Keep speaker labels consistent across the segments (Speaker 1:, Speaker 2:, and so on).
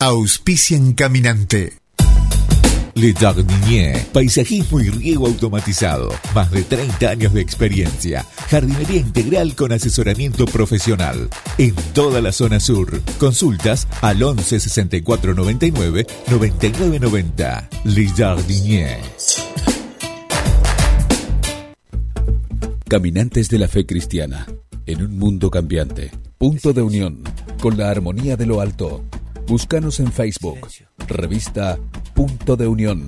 Speaker 1: Auspician Caminante.
Speaker 2: Le Jardinier, paisajismo y riego automatizado. Más de 30 años de experiencia. Jardinería integral con asesoramiento profesional. En toda la zona sur. Consultas al 11 64 99 99 90. Le Jardinier.
Speaker 3: Caminantes de la fe cristiana. En un mundo cambiante. Punto de unión. Con la armonía de lo alto. Búscanos en Facebook. Revista Punto de Unión.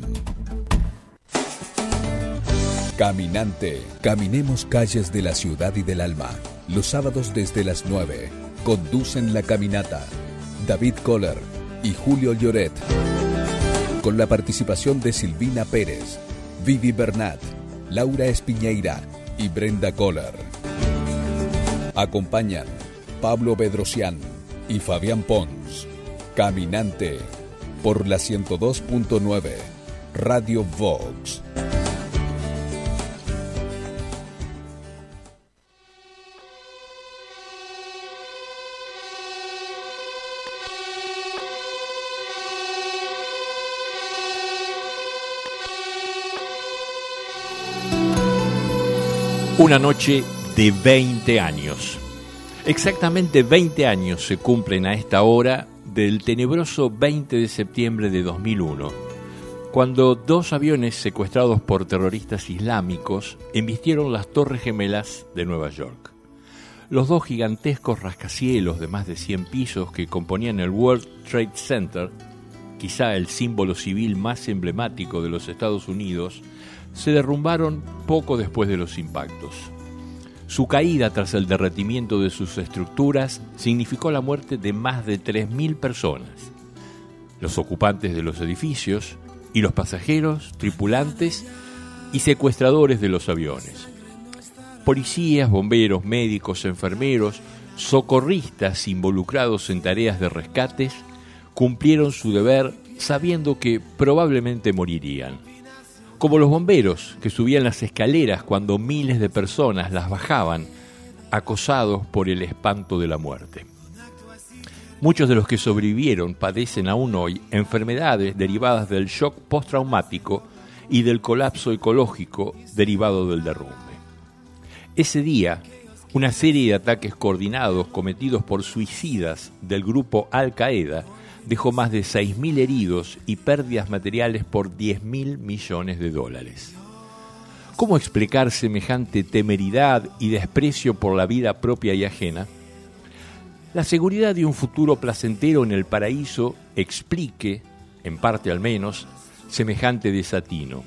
Speaker 3: Caminante. Caminemos calles de la ciudad y del alma. Los sábados desde las 9. Conducen la caminata David Kohler y Julio Lloret. Con la participación de Silvina Pérez, Vivi Bernat, Laura Espiñeira y Brenda Kohler. Acompañan Pablo Bedrosian y Fabián Pons. Caminante por la 102.9 Radio Vox.
Speaker 4: Una noche de 20 años. Exactamente 20 años se cumplen a esta hora del tenebroso 20 de septiembre de 2001, cuando dos aviones secuestrados por terroristas islámicos embistieron las Torres Gemelas de Nueva York. Los dos gigantescos rascacielos de más de 100 pisos que componían el World Trade Center, quizá el símbolo civil más emblemático de los Estados Unidos, se derrumbaron poco después de los impactos. Su caída tras el derretimiento de sus estructuras significó la muerte de más de 3.000 personas. Los ocupantes de los edificios y los pasajeros, tripulantes y secuestradores de los aviones. Policías, bomberos, médicos, enfermeros, socorristas involucrados en tareas de rescates cumplieron su deber sabiendo que probablemente morirían. Como los bomberos que subían las escaleras cuando miles de personas las bajaban, acosados por el espanto de la muerte. Muchos de los que sobrevivieron padecen aún hoy enfermedades derivadas del shock postraumático y del colapso ecológico derivado del derrumbe. Ese día, una serie de ataques coordinados cometidos por suicidas del grupo Al-Qaeda dejó más de 6.000 heridos y pérdidas materiales por $10.000 millones. ¿Cómo explicar semejante temeridad y desprecio por la vida propia y ajena? La seguridad de un futuro placentero en el paraíso explique, en parte al menos, semejante desatino.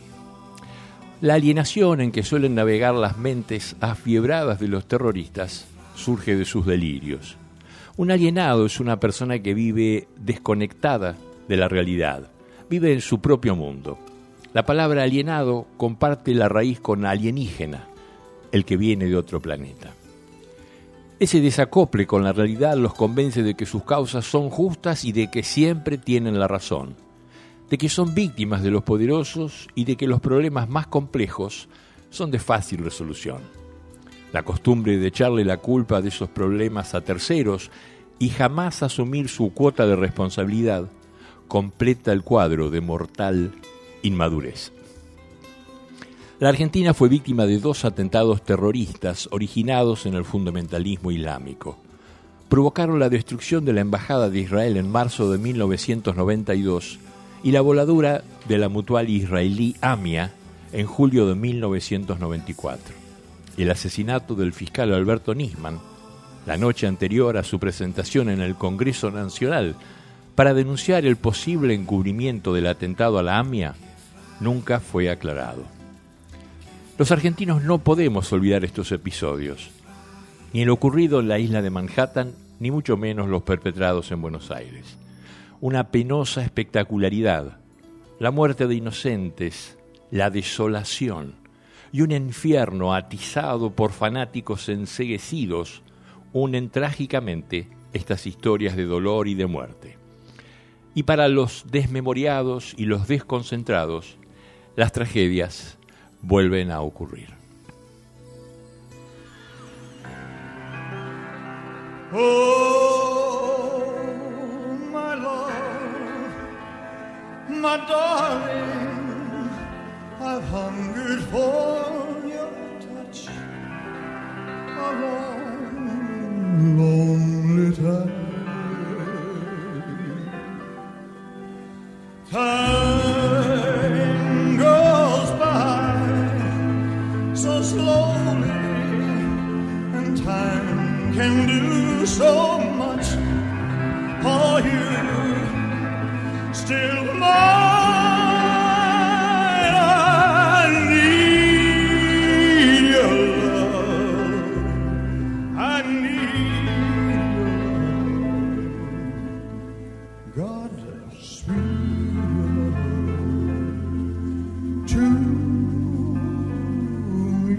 Speaker 4: La alienación en que suelen navegar las mentes afiebradas de los terroristas surge de sus delirios. Un alienado es una persona que vive desconectada de la realidad, vive en su propio mundo. La palabra alienado comparte la raíz con alienígena, el que viene de otro planeta. Ese desacople con la realidad los convence de que sus causas son justas y de que siempre tienen la razón, de que son víctimas de los poderosos y de que los problemas más complejos son de fácil resolución. La costumbre de echarle la culpa de esos problemas a terceros y jamás asumir su cuota de responsabilidad completa el cuadro de mortal inmadurez. La Argentina fue víctima de 2 atentados terroristas originados en el fundamentalismo islámico. Provocaron la destrucción de la Embajada de Israel en marzo de 1992 y la voladura de la mutual israelí AMIA en julio de 1994. El asesinato del fiscal Alberto Nisman, la noche anterior a su presentación en el Congreso Nacional para denunciar el posible encubrimiento del atentado a la AMIA, nunca fue aclarado. Los argentinos no podemos olvidar estos episodios, ni el ocurrido en la isla de Manhattan, ni mucho menos los perpetrados en Buenos Aires. Una penosa espectacularidad, la muerte de inocentes, la desolación y un infierno atizado por fanáticos enceguecidos unen trágicamente estas historias de dolor y de muerte. Y para los desmemoriados y los desconcentrados, las tragedias vuelven a ocurrir.
Speaker 5: Oh, my love, my darling, I've hungered for your touch a long, lonely time. Time goes by so slowly, and time can do so much for you. Still mine, I need your love. I need your love. God, sweet love to me.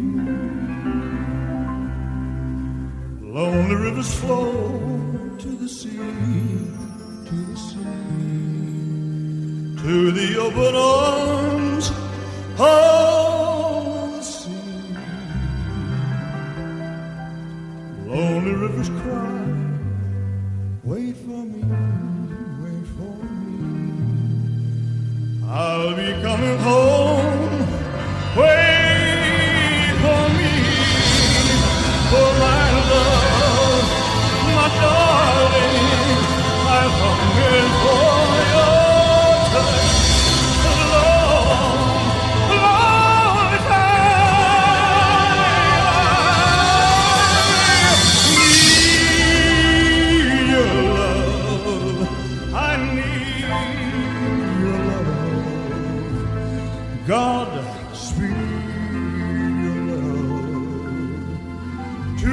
Speaker 5: Lonely rivers flow to the sea, to the sea, to the open arms of the sea. Lonely rivers cry, wait for me, wait for me. I'll be coming home, wait for me, for my love, my darling, I've hungered for your touch a long, long time. Need your love, I need your love. God, sweet your love to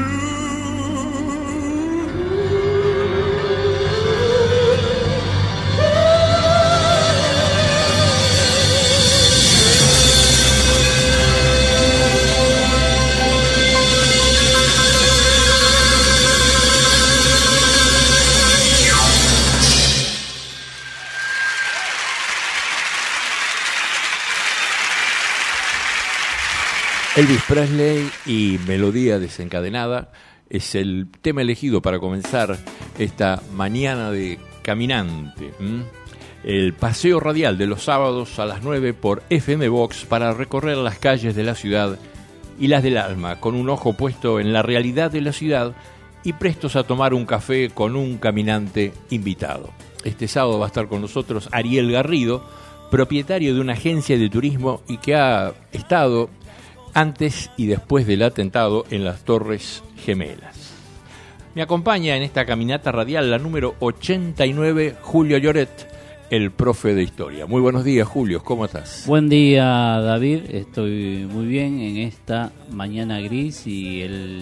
Speaker 4: Elvis Presley y Melodía Desencadenada es el tema elegido para comenzar esta mañana de caminante. El paseo radial de los sábados a las 9 por FM Vox para recorrer las calles de la ciudad y las del alma, con un ojo puesto en la realidad de la ciudad y prestos a tomar un café con un caminante invitado. Este sábado va a estar con nosotros Ariel Garrido, propietario de una agencia de turismo y que ha estado antes y después del atentado en las Torres Gemelas. Me acompaña en esta caminata radial la número 89, Julio Lloret, el profe de historia. Muy buenos días, Julio, ¿cómo estás?
Speaker 6: Buen día, David, estoy muy bien en esta mañana gris y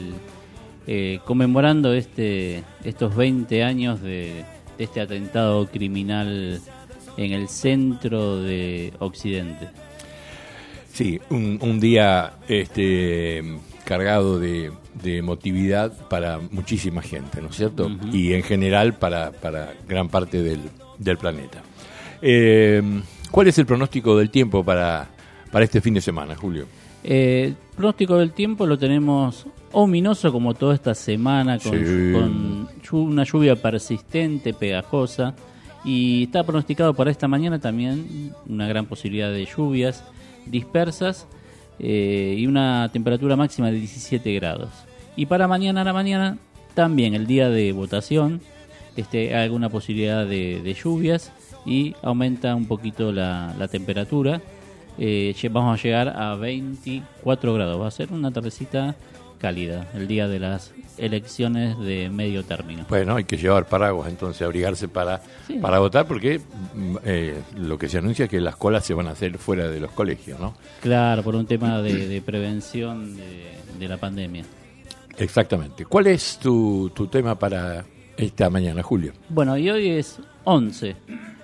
Speaker 6: conmemorando estos 20 años de este atentado criminal en el centro de Occidente.
Speaker 4: Sí, un día cargado de emotividad para muchísima gente, ¿no es cierto? Uh-huh. Y en general para gran parte del planeta. ¿Cuál es el pronóstico del tiempo para este fin de semana, Julio?
Speaker 6: El pronóstico del tiempo lo tenemos ominoso como toda esta semana, con una lluvia persistente, pegajosa, y está pronosticado para esta mañana también una gran posibilidad de lluvias dispersas y una temperatura máxima de 17 grados. Y para mañana a la mañana también el día de votación, hay alguna posibilidad de lluvias y aumenta un poquito la temperatura. Vamos a llegar a 24 grados. Va a ser una tardecita cálida el día de las elecciones de medio término.
Speaker 4: Bueno, hay que llevar paraguas, entonces abrigarse para votar, porque lo que se anuncia es que las colas se van a hacer fuera de los colegios, ¿no?
Speaker 6: Claro, por un tema de prevención de la pandemia.
Speaker 4: Exactamente. ¿Cuál es tu tema para esta mañana, Julio?
Speaker 6: Bueno, y hoy es 11.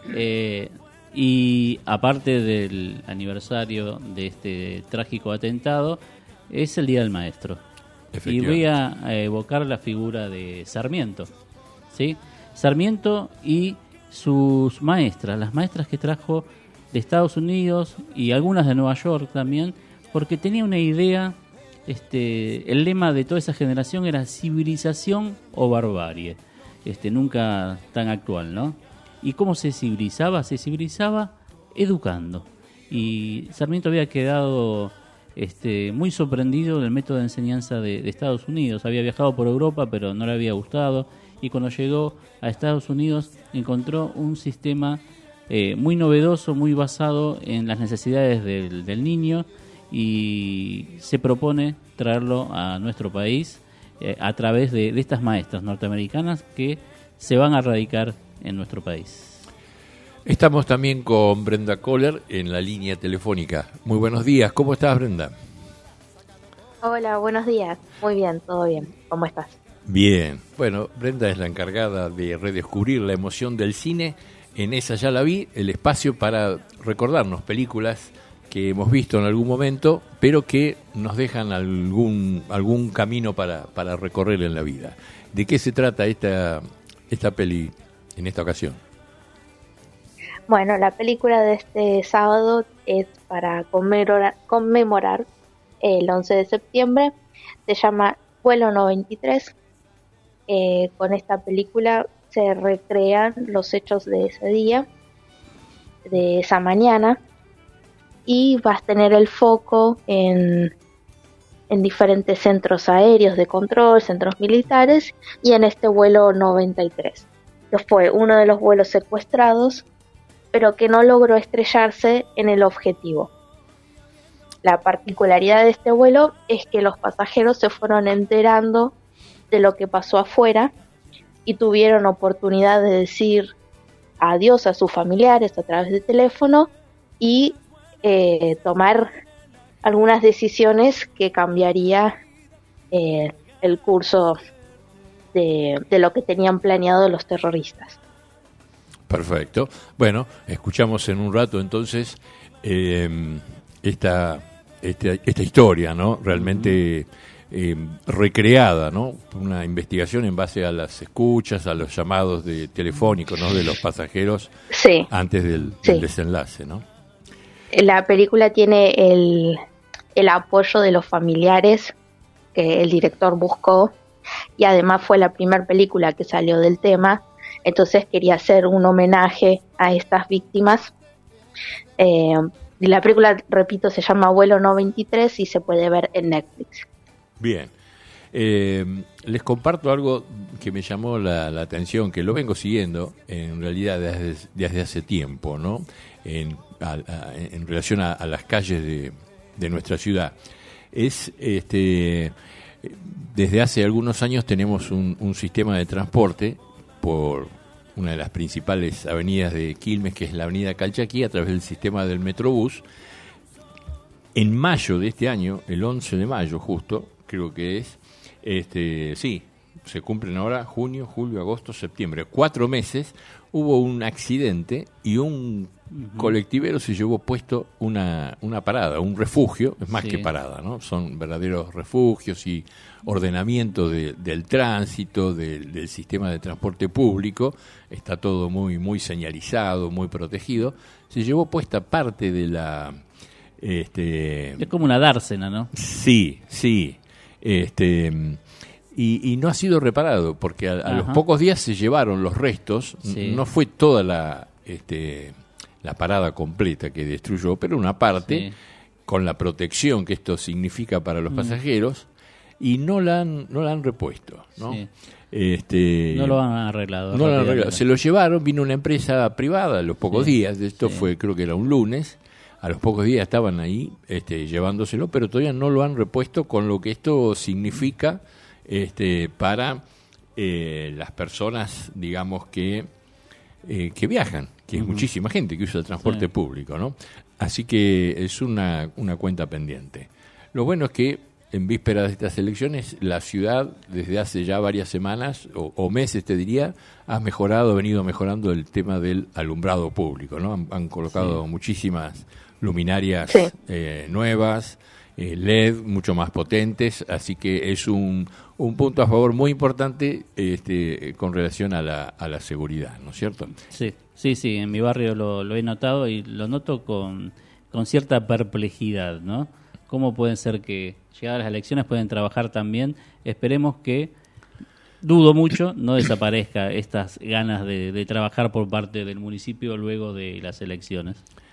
Speaker 6: Y aparte del aniversario de este trágico atentado, es el Día del Maestro. Y voy a evocar la figura de Sarmiento, ¿sí? Sarmiento y sus maestras, las maestras que trajo de Estados Unidos y algunas de Nueva York también, porque tenía una idea, el lema de toda esa generación era civilización o barbarie, nunca tan actual, ¿no? ¿Y cómo se civilizaba? Se civilizaba educando. Y Sarmiento había quedado muy sorprendido del método de enseñanza de Estados Unidos. Había viajado por Europa, pero no le había gustado. Y cuando llegó a Estados Unidos encontró un sistema muy novedoso, muy basado en las necesidades del niño, y se propone traerlo a nuestro país a través de estas maestras norteamericanas que se van a radicar en nuestro país.
Speaker 4: Estamos también con Brenda Kohler en la línea telefónica. Muy buenos días, ¿cómo estás, Brenda?
Speaker 7: Hola, buenos días. Muy bien, todo bien. ¿Cómo estás?
Speaker 4: Bien. Bueno, Brenda es la encargada de redescubrir la emoción del cine. En esa ya la vi, el espacio para recordarnos películas que hemos visto en algún momento, pero que nos dejan algún camino para recorrer en la vida. ¿De qué se trata esta peli en esta ocasión?
Speaker 7: Bueno, la película de este sábado es para conmemorar el 11 de septiembre. Se llama Vuelo 93. Con esta película se recrean los hechos de ese día, de esa mañana, y vas a tener el foco en diferentes centros aéreos de control, centros militares, y en este vuelo 93. Fue uno de los vuelos secuestrados, pero que no logró estrellarse en el objetivo. La particularidad de este vuelo es que los pasajeros se fueron enterando de lo que pasó afuera y tuvieron oportunidad de decir adiós a sus familiares a través de teléfono y tomar algunas decisiones que cambiaría el curso de lo que tenían planeado los terroristas.
Speaker 4: Perfecto. Bueno, escuchamos en un rato entonces esta historia, ¿no? Realmente recreada, ¿no? Una investigación en base a las escuchas, a los llamados telefónicos, ¿no? De los pasajeros,
Speaker 7: sí,
Speaker 4: antes del
Speaker 7: sí.
Speaker 4: desenlace, ¿no?
Speaker 7: La película tiene el apoyo de los familiares que el director buscó, y además fue la primera película que salió del tema. Entonces quería hacer un homenaje a estas víctimas. La película, repito, se llama Vuelo 93 y se puede ver en Netflix.
Speaker 4: Bien. Les comparto algo que me llamó la atención, que lo vengo siguiendo en realidad desde hace tiempo, ¿no? En relación a las calles de nuestra ciudad. Desde hace algunos años tenemos un sistema de transporte por una de las principales avenidas de Quilmes, que es la avenida Calchaquí, a través del sistema del Metrobús. En mayo de este año, el 11 de mayo justo, creo que es, sí, se cumplen ahora junio, julio, agosto, septiembre, 4 meses, hubo un accidente y un colectivero se llevó puesto una parada, un refugio, es más que parada, ¿no? Son verdaderos refugios y ordenamiento del tránsito, del sistema de transporte público. Está todo muy, muy señalizado, muy protegido. Se llevó puesta parte de la...
Speaker 6: Es como una dársena, ¿no?
Speaker 4: Sí. Y no ha sido reparado, porque a los pocos días se llevaron los restos. No fue toda la parada completa que destruyó, pero una parte, con la protección que esto significa para los pasajeros, y no la han repuesto, ¿no?
Speaker 6: Sí. No lo han arreglado.
Speaker 4: No lo han arreglado. Se lo llevaron, vino una empresa privada a los pocos días, esto fue, creo que era un lunes, a los pocos días estaban ahí llevándoselo, pero todavía no lo han repuesto, con lo que esto significa para las personas, digamos, que viajan, que es muchísima gente que usa el transporte público, ¿no? Así que es una cuenta pendiente. Lo bueno es que en vísperas de estas elecciones, la ciudad, desde hace ya varias semanas, o meses te diría, ha venido mejorando el tema del alumbrado público, ¿no? Han colocado muchísimas luminarias nuevas, LED, mucho más potentes, así que es un punto a favor muy importante con relación a la seguridad, ¿no es cierto?
Speaker 6: Sí, en mi barrio lo he notado, y lo noto con cierta perplejidad, ¿no? ¿Cómo pueden ser que llegadas las elecciones pueden trabajar tan bien? Esperemos que, dudo mucho, no desaparezca estas ganas de trabajar por parte del municipio luego de las elecciones.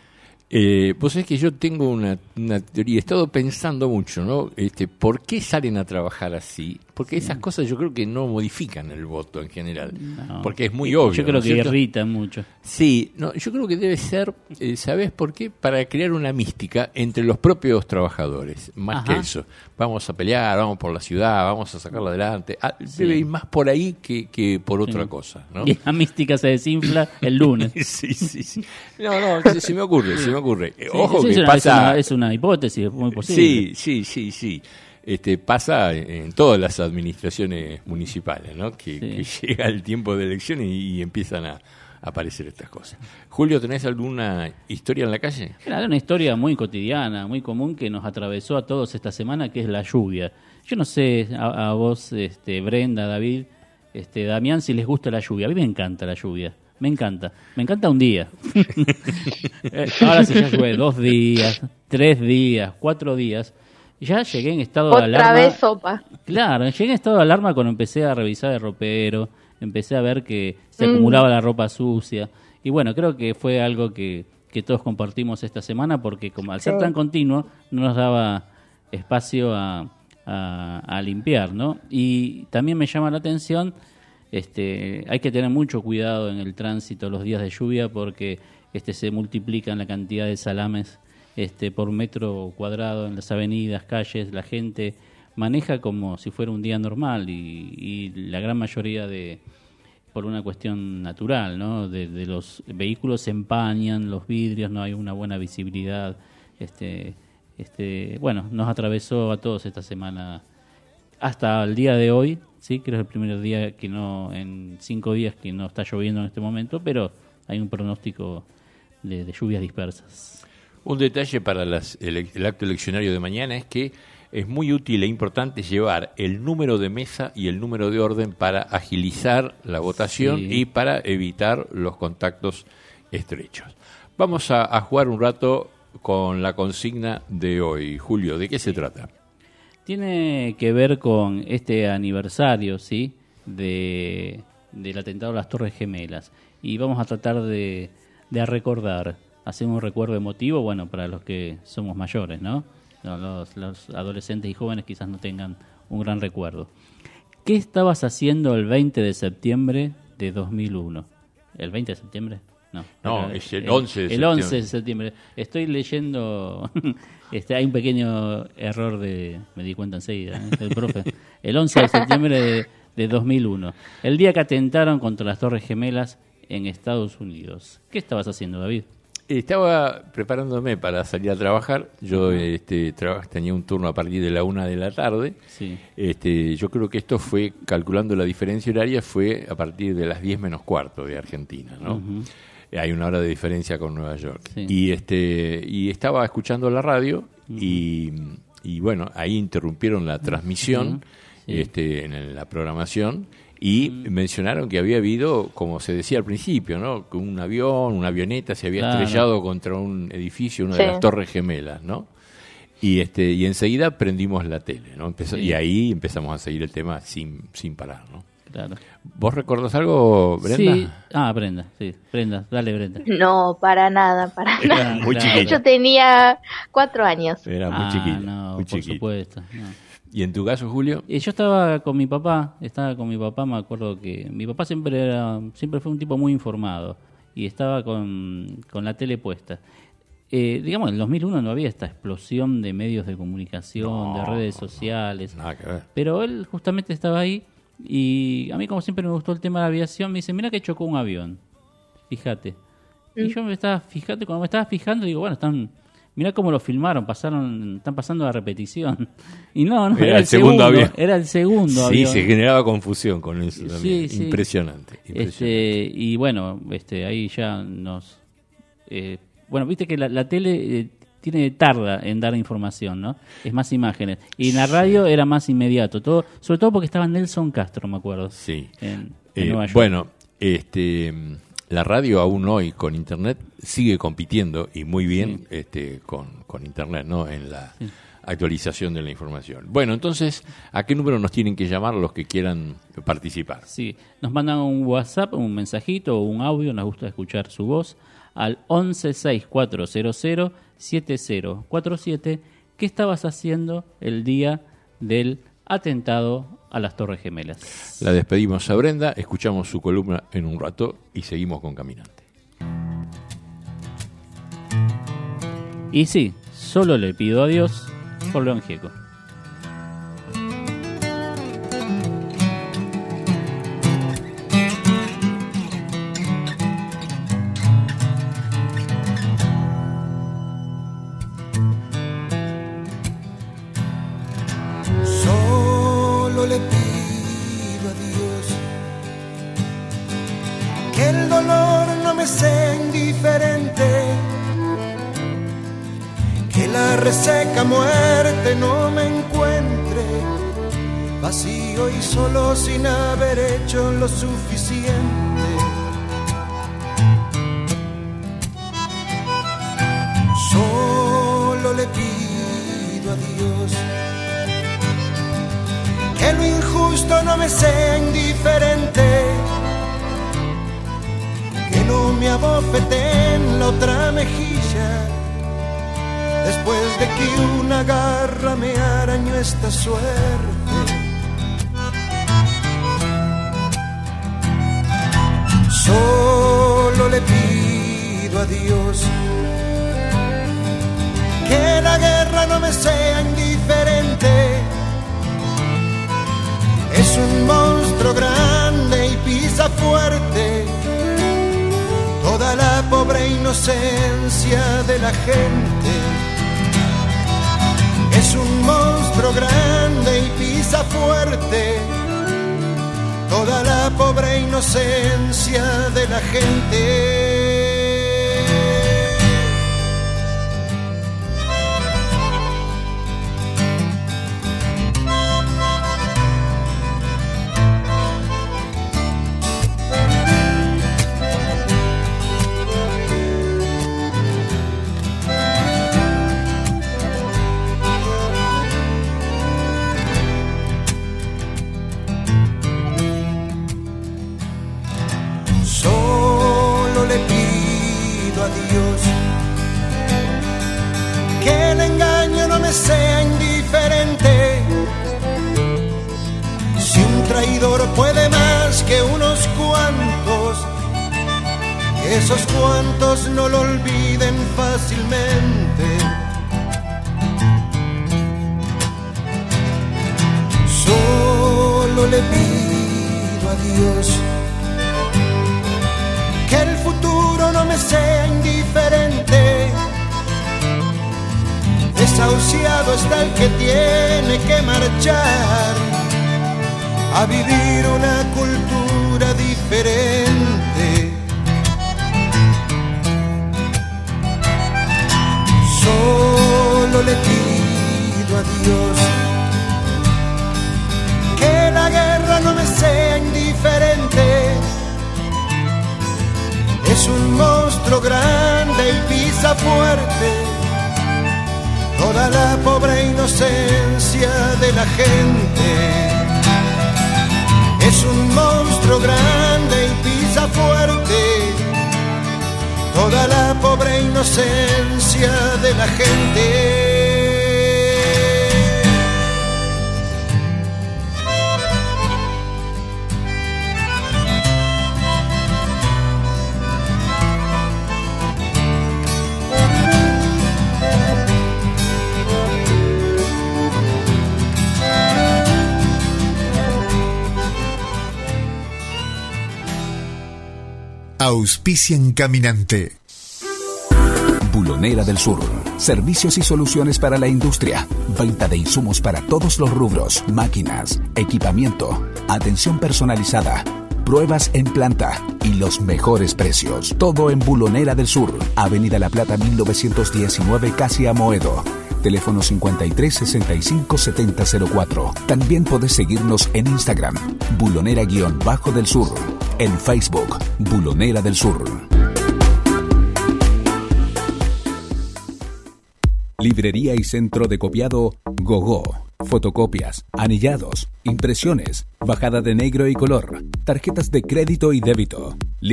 Speaker 4: Vos sabés que yo tengo una teoría, he estado pensando mucho, ¿no? ¿Por qué salen a trabajar así? Porque esas cosas yo creo que no modifican el voto en general,
Speaker 6: No.
Speaker 4: porque es muy obvio.
Speaker 6: Yo creo
Speaker 4: ¿no es
Speaker 6: que
Speaker 4: cierto?
Speaker 6: irritan mucho.
Speaker 4: Sí, no, yo creo que debe ser, ¿sabés por qué? Para crear una mística entre los propios trabajadores, más
Speaker 6: Ajá.
Speaker 4: que eso. Vamos a pelear, vamos por la ciudad, vamos a sacarla adelante. Debe ir más por ahí que por otra cosa, ¿no?
Speaker 6: Y la mística se desinfla el lunes.
Speaker 4: Sí. No, se me ocurre. Ojo
Speaker 6: Sí,
Speaker 4: que
Speaker 6: es
Speaker 4: pasa...
Speaker 6: es una hipótesis muy posible.
Speaker 4: Sí. Pasa en todas las administraciones municipales, ¿no? Que llega el tiempo de elecciones y empiezan a aparecer estas cosas. Julio, ¿tenés alguna historia en la calle?
Speaker 6: Era una historia muy cotidiana, muy común que nos atravesó a todos esta semana, que es la lluvia. Yo no sé a vos, Brenda, David, Damián, si les gusta la lluvia. A mí me encanta la lluvia. Me encanta un día. Ahora si ya llueve 2 días, 3 días, 4 días. Ya llegué en estado de alarma.
Speaker 7: Otra vez sopa.
Speaker 6: Claro, llegué en estado de alarma cuando empecé a revisar el ropero, empecé a ver que se acumulaba la ropa sucia. Y bueno, creo que fue algo que todos compartimos esta semana, porque como al ser tan continuo, no nos daba espacio a limpiar, ¿no? Y también me llama la atención, hay que tener mucho cuidado en el tránsito los días de lluvia, porque se multiplican la cantidad de salames por metro cuadrado en las avenidas, calles. La gente maneja como si fuera un día normal y la gran mayoría por una cuestión natural, ¿no? De los vehículos se empañan, los vidrios, no hay una buena visibilidad. Bueno, nos atravesó a todos esta semana hasta el día de hoy, sí, que es el primer día en 5 días que no está lloviendo en este momento, pero hay un pronóstico de lluvias dispersas.
Speaker 4: Un detalle para el acto eleccionario de mañana es que es muy útil e importante llevar el número de mesa y el número de orden para agilizar la votación y para evitar los contactos estrechos. Vamos a jugar un rato con la consigna de hoy. Julio, ¿de qué se trata?
Speaker 6: Tiene que ver con este aniversario, ¿sí? Del atentado a las Torres Gemelas. Y vamos a tratar de recordar, hacer un recuerdo emotivo, bueno, para los que somos mayores, ¿no? Los adolescentes y jóvenes quizás no tengan un gran recuerdo. ¿Qué estabas haciendo el 20 de septiembre de 2001? ¿El 20 de septiembre? No,
Speaker 4: es el 11 de septiembre.
Speaker 6: El 11 de septiembre. Estoy leyendo... hay un pequeño error me di cuenta enseguida, del profe. El 11 de septiembre de 2001. El día que atentaron contra las Torres Gemelas en Estados Unidos. ¿Qué estabas haciendo, David?
Speaker 4: Estaba preparándome para salir a trabajar. Yo tenía un turno a partir de la 1 de la tarde.
Speaker 6: Sí.
Speaker 4: Yo creo que esto fue, calculando la diferencia horaria, fue a partir de las 10 menos cuarto de Argentina, ¿no? Uh-huh. Hay una hora de diferencia con Nueva York. Sí. Y estaba escuchando la radio y bueno, ahí interrumpieron la transmisión en la programación. Y mencionaron que había habido, como se decía al principio, ¿no? Que un avión, una avioneta se había estrellado contra un edificio, una de las Torres Gemelas, ¿no? Y enseguida prendimos la tele, ¿no? Y ahí empezamos a seguir el tema sin parar, ¿no?
Speaker 6: Claro.
Speaker 4: ¿Vos recordás algo, Brenda?
Speaker 6: Sí. Brenda, sí. Brenda, dale, Brenda.
Speaker 7: No, para nada.
Speaker 4: Era muy chiquita.
Speaker 7: Yo tenía 4 años.
Speaker 4: Era muy chiquita.
Speaker 6: No,
Speaker 4: muy
Speaker 6: por
Speaker 4: chiquita.
Speaker 6: supuesto. No.
Speaker 4: ¿Y en tu caso, Julio?
Speaker 6: Yo estaba con mi papá, me acuerdo que mi papá siempre fue un tipo muy informado y estaba con la tele puesta. Digamos, en el 2001 no había esta explosión de medios de comunicación, de redes sociales,
Speaker 4: nada que ver.
Speaker 6: Pero él justamente estaba ahí y a mí, como siempre me gustó el tema de la aviación, me dice, mira que chocó un avión, fíjate. Y yo cuando me estaba fijando, digo, bueno, mirá cómo lo filmaron, están pasando la repetición. Y no,
Speaker 4: era el segundo avión.
Speaker 6: Era el segundo avión.
Speaker 4: Sí, se generaba confusión con eso también.
Speaker 6: Sí.
Speaker 4: Impresionante.
Speaker 6: Y bueno, ahí ya nos... bueno, viste que la tele tarda en dar información, ¿no? Es más imágenes. Y en la radio era más inmediato. Sobre todo porque estaba Nelson Castro, me acuerdo.
Speaker 4: Sí.
Speaker 6: En Nueva York.
Speaker 4: Bueno, la radio aún hoy con Internet sigue compitiendo y muy bien con Internet, ¿no? En la actualización de la información. Bueno, entonces, ¿a qué número nos tienen que llamar los que quieran participar?
Speaker 6: Sí, nos mandan un WhatsApp, un mensajito o un audio, nos gusta escuchar su voz, al 116400 7047 qué estabas haciendo el día del atentado a las Torres Gemelas.
Speaker 4: La despedimos a Brenda, escuchamos su columna en un rato y seguimos con Caminante.
Speaker 6: Y sí, solo le pido a Dios por León Gieco.
Speaker 8: Solo le pido a Dios que el dolor no me sea indiferente, que la reseca muerte no me encuentre vacío y solo sin haber hecho lo suficiente. Solo le pido a Dios que lo injusto no me sea indiferente, que no me abofete en la otra mejilla después de que una garra me arañó esta suerte. Solo le pido a Dios que la guerra no me sea indiferente. Es un monstruo grande y pisa fuerte toda la pobre inocencia de la gente. Es un monstruo grande y pisa fuerte toda la pobre inocencia de la gente. Que el engaño no me sea indiferente. Si un traidor puede más que unos cuantos, que esos cuantos no lo olviden fácilmente. Solo le pido a Dios que el futuro no me sea indiferente. Desahuciado está el que tiene que marchar a vivir una cultura diferente. Solo le pido a Dios que la guerra no me sea indiferente. Es un monstruo grande y pisa fuerte toda la pobre inocencia de la gente. Es un monstruo grande y pisa fuerte toda la pobre inocencia de la gente.
Speaker 1: Auspician Caminante.
Speaker 3: Bulonera del Sur. Servicios y soluciones para la industria. Venta de insumos para todos los rubros. Máquinas, equipamiento, atención personalizada, pruebas en planta y los mejores precios. Todo en Bulonera del Sur. Avenida La Plata 1919, casi Amoedo. Teléfono 53 65 70 04. También podés seguirnos en Instagram, Bulonera-del Sur. En Facebook, Bulonera del Sur. Librería y centro de copiado Gogó. fotocopias, anillados, impresiones, bajada de negro y color, tarjetas de crédito y débito.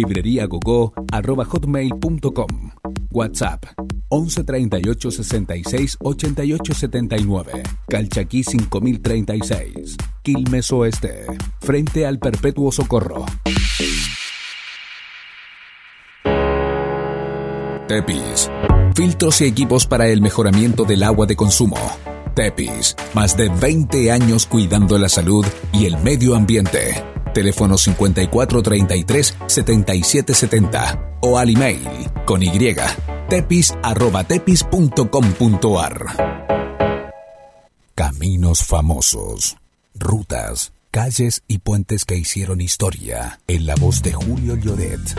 Speaker 3: libreriagogo@hotmail.com. WhatsApp 11 38 66 88 79. Calchaquí 5036. Quilmes Oeste. Frente al Perpetuo Socorro. Tepis. Filtros y equipos para el mejoramiento del agua de consumo. Tepis. Más de 20 años cuidando la salud y el medio ambiente. Teléfono 5433-7770 o al email con y tepis@tepis.com.ar. Caminos famosos, rutas, calles y puentes que hicieron historia en la voz de Julio Lloret.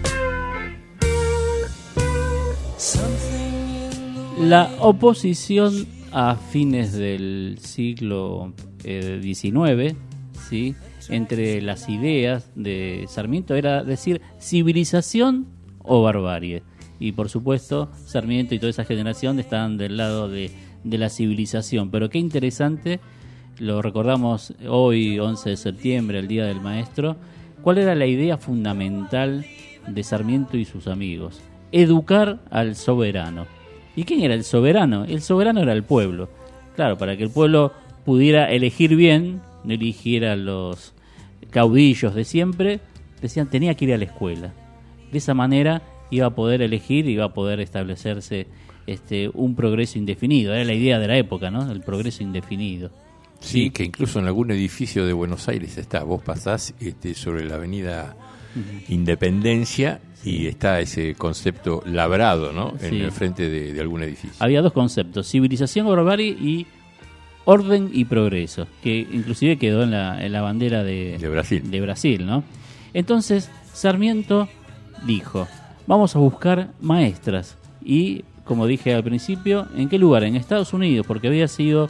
Speaker 6: La oposición a fines del siglo XIX, ¿sí?, entre las ideas de Sarmiento era decir civilización o barbarie. Y por supuesto Sarmiento y toda esa generación estaban del lado de la civilización. Pero qué interesante, lo recordamos hoy, 11 de septiembre, el Día del Maestro. ¿Cuál era la idea fundamental de Sarmiento y sus amigos? Educar al soberano. ¿Y quién era el soberano? El soberano era el pueblo. Claro, para que el pueblo pudiera elegir bien, no eligiera los caudillos de siempre, decían tenía que ir a la escuela. De esa manera iba a poder elegir, iba a poder establecerse un progreso indefinido. Era la idea de la época, ¿no? El progreso indefinido.
Speaker 4: Sí, que incluso en algún edificio de Buenos Aires está. Vos pasás sobre la avenida Independencia y está ese concepto labrado, ¿no? En el frente de algún edificio. Había
Speaker 6: dos conceptos: civilización, barbarie y orden y progreso, que inclusive quedó en la bandera de Brasil, ¿no? Entonces Sarmiento dijo: vamos a buscar maestras. Y como dije al principio, ¿en qué lugar? En Estados Unidos, porque había sido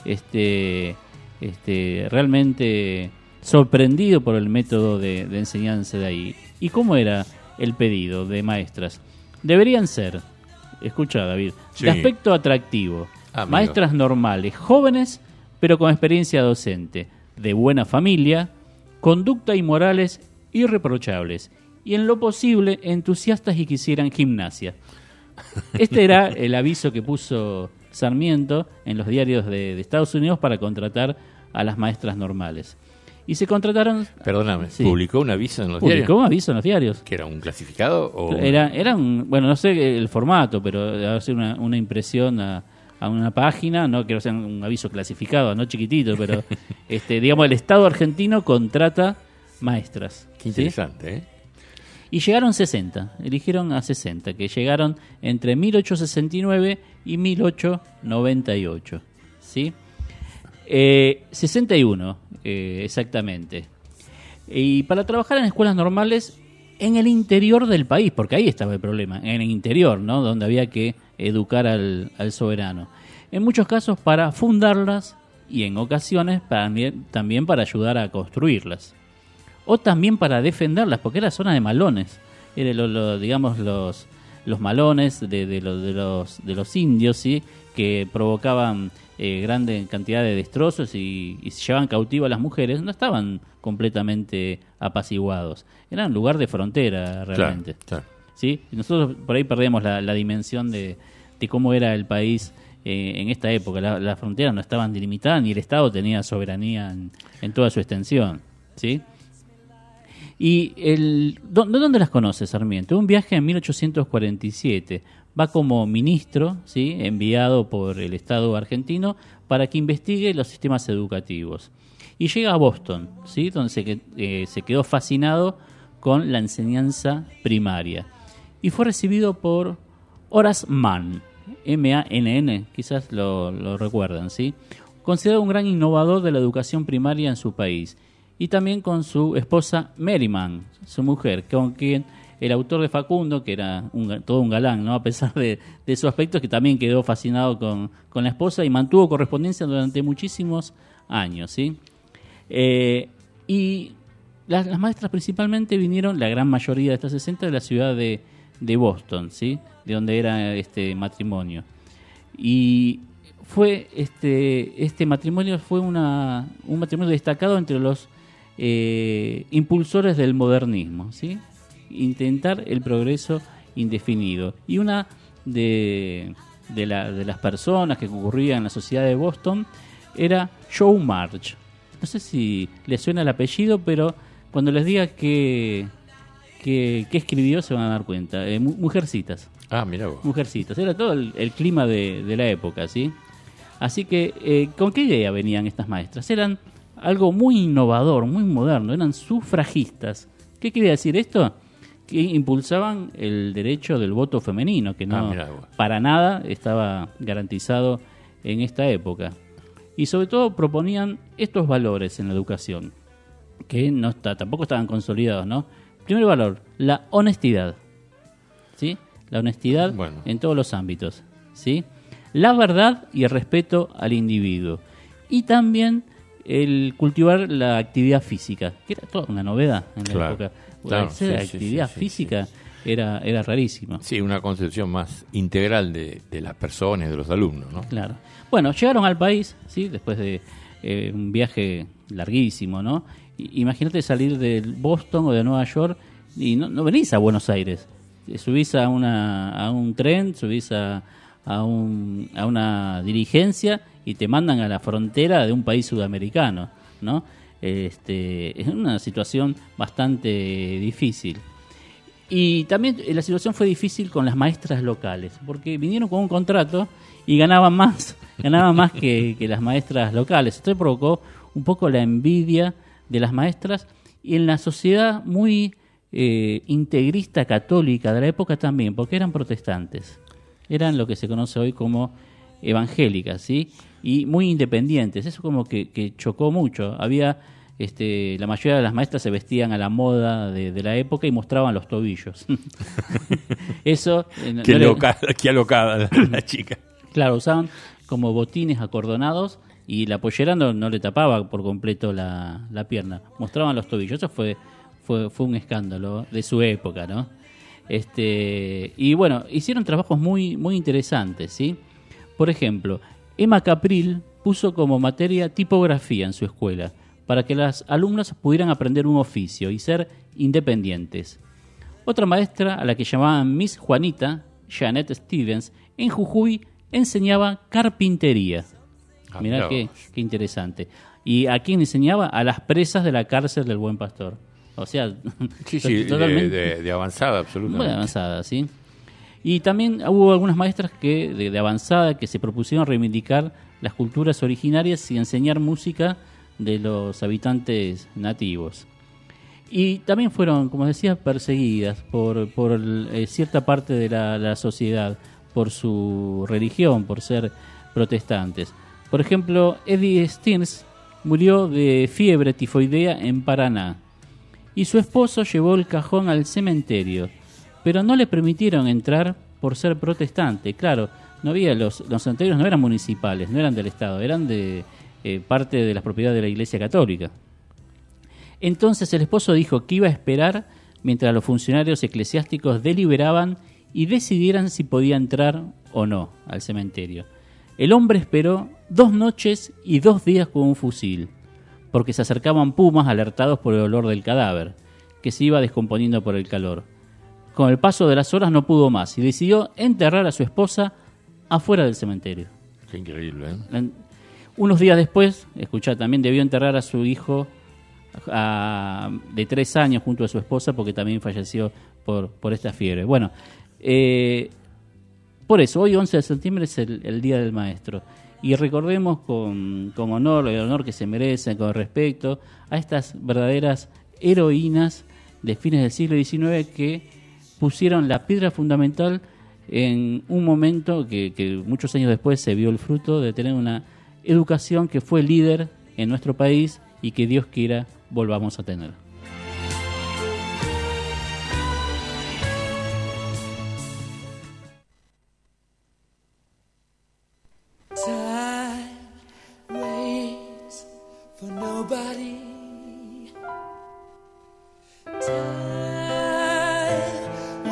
Speaker 6: realmente sorprendido por el método de enseñanza de ahí. ¿Y cómo era el pedido de maestras? Deberían ser, escucha David, de aspecto atractivo, maestras normales, jóvenes, pero con experiencia docente, de buena familia, conducta y morales irreprochables, y en lo posible entusiastas y que hicieran gimnasia. Este era el aviso que puso Sarmiento en los diarios de Estados Unidos para contratar a las maestras normales. Y se contrataron...
Speaker 4: Perdóname, ¿publicó un aviso en los diarios?
Speaker 6: Publicó un aviso en los diarios.
Speaker 4: ¿Que era un clasificado? O...
Speaker 6: Era un... Bueno, no sé el formato, pero debe ser una impresión a una página, no quiero ser un aviso clasificado, no chiquitito, pero digamos el Estado argentino contrata maestras.
Speaker 4: Qué interesante, ¿sí?
Speaker 6: Y llegaron 60, eligieron a 60, que llegaron entre 1869 y 1898, ¿sí? 61, exactamente. Y para trabajar en escuelas normales en el interior del país, porque ahí estaba el problema, en el interior, ¿no? Donde había que educar al soberano. En muchos casos para fundarlas y en ocasiones también para ayudar a construirlas. O también para defenderlas, porque era zona de malones. Era digamos los malones de los indios, ¿sí?, que provocaban grande cantidad de destrozos y se llevaban cautivas a las mujeres. No estaban completamente apaciguados. Eran un lugar de frontera realmente.
Speaker 4: Claro.
Speaker 6: ¿Sí? Y nosotros por ahí perdemos la dimensión de cómo era el país en esta época. Las fronteras no estaban delimitadas ni el Estado tenía soberanía en toda su extensión, ¿sí? ¿Y dónde las conoce Sarmiento? Un viaje en 1847. Va como ministro, ¿sí?, enviado por el Estado argentino para que investigue los sistemas educativos. Y llega a Boston, ¿sí?, donde se quedó fascinado con la enseñanza primaria. Y fue recibido por Horace Mann, M-A-N-N, quizás lo recuerdan, ¿sí?, considerado un gran innovador de la educación primaria en su país. Y también con su esposa Mary Mann, su mujer, con quien el autor de Facundo, que era todo un galán, ¿no?, a pesar de su aspecto, que también quedó fascinado con la esposa y mantuvo correspondencia durante muchísimos años, ¿sí? Y las maestras principalmente vinieron, la gran mayoría de estas 60, de la ciudad de Boston, ¿sí?, de donde era este matrimonio. Y fue este matrimonio fue un matrimonio destacado entre los impulsores del modernismo, ¿sí? Intentar el progreso indefinido. Y una de las personas que concurrían en la sociedad de Boston era Joe March. No sé si les suena el apellido, pero cuando les diga que escribió se van a dar cuenta. Mujercitas.
Speaker 4: Ah, mira vos.
Speaker 6: Mujercitas. Era todo el clima de la época, ¿sí? Así que, ¿con qué idea venían estas maestras? Eran algo muy innovador, muy moderno. Eran sufragistas. ¿Qué quería decir esto? Que impulsaban el derecho del voto femenino, que no para nada estaba garantizado en esta época. Y sobre todo proponían estos valores en la educación, que tampoco estaban consolidados, ¿no? Primer valor, la honestidad, ¿sí? La honestidad en todos los ámbitos, ¿sí? La verdad y el respeto al individuo. Y también el cultivar la actividad física, que era toda una novedad en la época. La actividad física era rarísima.
Speaker 4: Sí, una concepción más integral de las personas, de los alumnos, ¿no?
Speaker 6: Claro. Bueno, llegaron al país, ¿sí? Después de un viaje larguísimo, ¿no? Imagínate salir de Boston o de Nueva York y no venís a Buenos Aires. Subís a un tren, subís a una diligencia y te mandan a la frontera de un país sudamericano, ¿no? Es una situación bastante difícil. Y también la situación fue difícil con las maestras locales, porque vinieron con un contrato y ganaban más que las maestras locales. Esto provocó un poco la envidia de las maestras, y en la sociedad muy integrista católica de la época también, porque eran protestantes. Eran lo que se conoce hoy como evangélicas, ¿sí? Y muy independientes. Eso como que chocó mucho. Había la mayoría de las maestras se vestían a la moda de la época y mostraban los tobillos. Eso
Speaker 4: qué alocada la chica.
Speaker 6: Claro, usaban como botines acordonados y la pollera no le tapaba por completo la pierna. Mostraban los tobillos. Eso fue un escándalo de su época, ¿no? Y bueno, hicieron trabajos muy, muy interesantes, ¿sí? Por ejemplo, Emma Capril puso como materia tipografía en su escuela para que las alumnas pudieran aprender un oficio y ser independientes. Otra maestra, a la que llamaban Miss Juanita, Janet Stevens, en Jujuy enseñaba carpintería. Mirá qué interesante. ¿Y a quién enseñaba? A las presas de la cárcel del Buen Pastor. O sea,
Speaker 4: totalmente de avanzada, absolutamente.
Speaker 6: Muy avanzada, sí. Y también hubo algunas maestras de avanzada que se propusieron reivindicar las culturas originarias y enseñar música de los habitantes nativos. Y también fueron, como decía, perseguidas por cierta parte de la sociedad, por su religión, por ser protestantes. Por ejemplo, Eddie Stearns murió de fiebre tifoidea en Paraná, y su esposo llevó el cajón al cementerio, pero no le permitieron entrar por ser protestante. Claro, no había los cementerios no eran municipales, no eran del Estado, eran de parte de las propiedades de la Iglesia Católica. Entonces el esposo dijo que iba a esperar mientras los funcionarios eclesiásticos deliberaban y decidieran si podía entrar o no al cementerio. El hombre esperó 2 noches y 2 días con un fusil, porque se acercaban pumas alertados por el olor del cadáver, que se iba descomponiendo por el calor. Con el paso de las horas no pudo más y decidió enterrar a su esposa afuera del cementerio.
Speaker 4: Qué increíble, ¿eh?
Speaker 6: Unos días después, también debió enterrar a su hijo de 3 años junto a su esposa, porque también falleció por esta fiebre. Bueno, por eso, hoy 11 de septiembre es el Día del Maestro. Y recordemos con honor, el honor que se merecen, con respecto a estas verdaderas heroínas de fines del siglo XIX que pusieron la piedra fundamental en un momento que muchos años después se vio el fruto de tener una educación que fue líder en nuestro país y que Dios quiera volvamos a tener.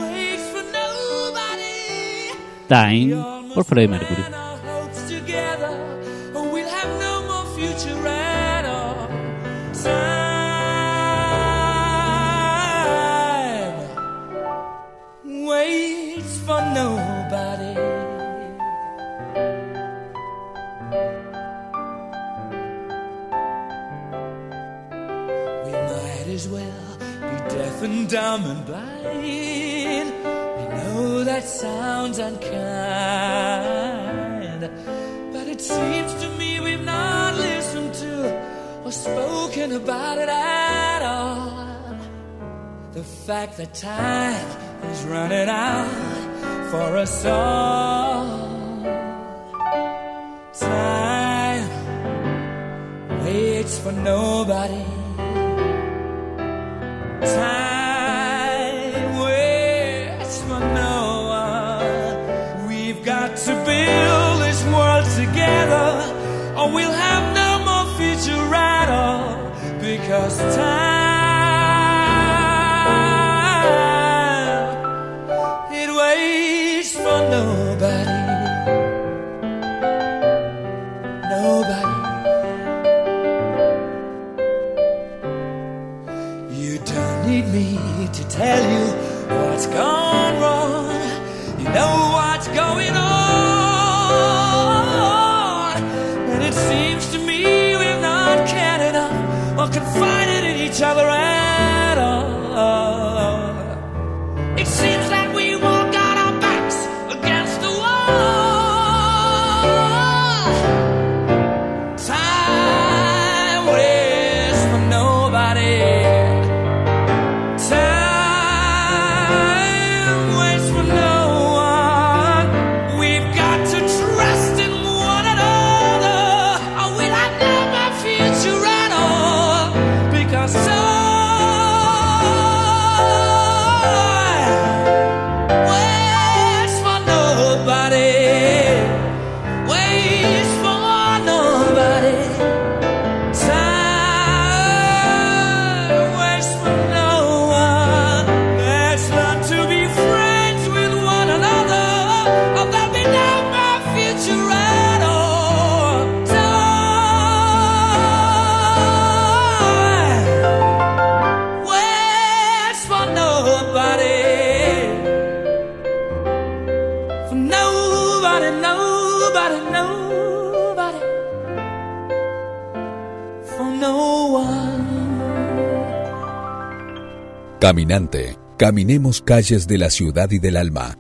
Speaker 6: Time por Freddie Mercury.
Speaker 9: nobody. We might as well be deaf and dumb and blind. I know that sounds unkind, but it seems to me we've not listened to or spoken about it at all. The fact that time is running out for us all. Time waits for nobody. Time waits for no one. We've got to build this world together, or we'll have no more future at all. Because time, it waits for nobody. Nobody. You don't need me to tell you what's gone wrong. You know what's going on. And it seems to me we've not cared enough or confided in each other at all. It seems like we all got our backs against the wall. Time waits for nobody. Time waits for no one. We've got to trust in one another, or we'll have no more future at all. Because time waits for nobody. Waits for nobody. Time waits for no one. Let's learn to be friends with one another, or there'll be no more future at all. Time waits for nobody. For nobody, nobody, nobody. For no one.
Speaker 3: Caminante, caminemos calles de la ciudad y del alma.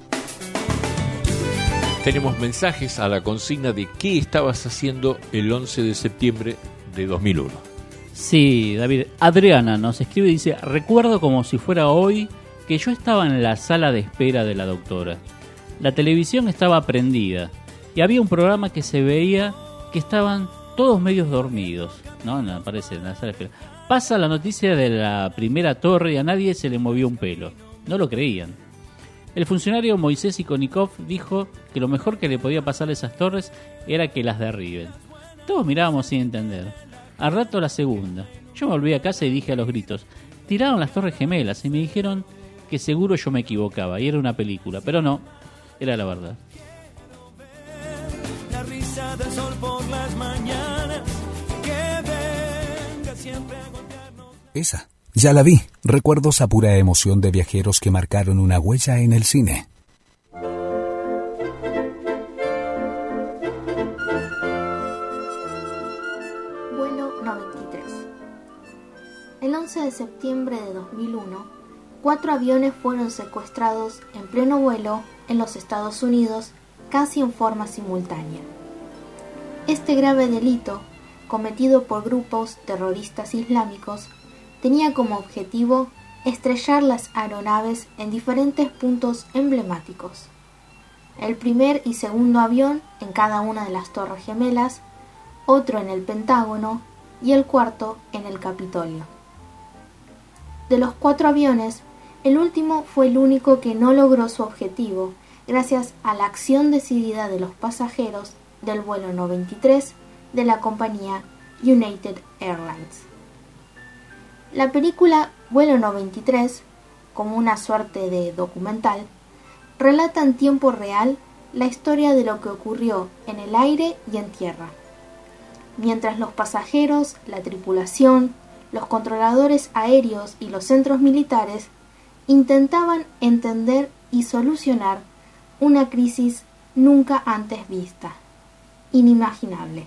Speaker 4: Tenemos mensajes a la consigna de qué estabas haciendo el 11 de septiembre de 2001.
Speaker 6: Sí, David. Adriana nos escribe y dice: recuerdo como si fuera hoy que yo estaba en la sala de espera de la doctora. La televisión estaba prendida y había un programa que se veía que estaban todos medios dormidos, ¿no? Aparece en la sala de espera. Pasa la noticia de la primera torre y a nadie se le movió un pelo. No lo creían. El funcionario Moisés Ikonikov dijo que lo mejor que le podía pasar a esas torres era que las derriben. Todos mirábamos sin entender. Al rato la segunda. Yo me volví a casa y dije a los gritos: tiraron las Torres Gemelas, y me dijeron que seguro yo me equivocaba y era una película, pero no, era la verdad.
Speaker 8: La risa del sol por las mañanas, que venga siempre a golpearnos.
Speaker 10: Esa, ya la vi. Recuerdos a pura emoción de viajeros que marcaron una huella en el cine.
Speaker 11: Vuelo 93. El 11 de septiembre de 2001, 4 aviones fueron secuestrados en pleno vuelo en los Estados Unidos, casi en forma simultánea. Este grave delito, cometido por grupos terroristas islámicos, tenía como objetivo estrellar las aeronaves en diferentes puntos emblemáticos. El primer y segundo avión en cada una de las Torres Gemelas, otro en el Pentágono y el cuarto en el Capitolio. De los 4 aviones, el último fue el único que no logró su objetivo gracias a la acción decidida de los pasajeros del vuelo 93 de la compañía United Airlines. La película Vuelo 93, como una suerte de documental, relata en tiempo real la historia de lo que ocurrió en el aire y en tierra. Mientras los pasajeros, la tripulación, los controladores aéreos y los centros militares intentaban entender y solucionar una crisis nunca antes vista, inimaginable.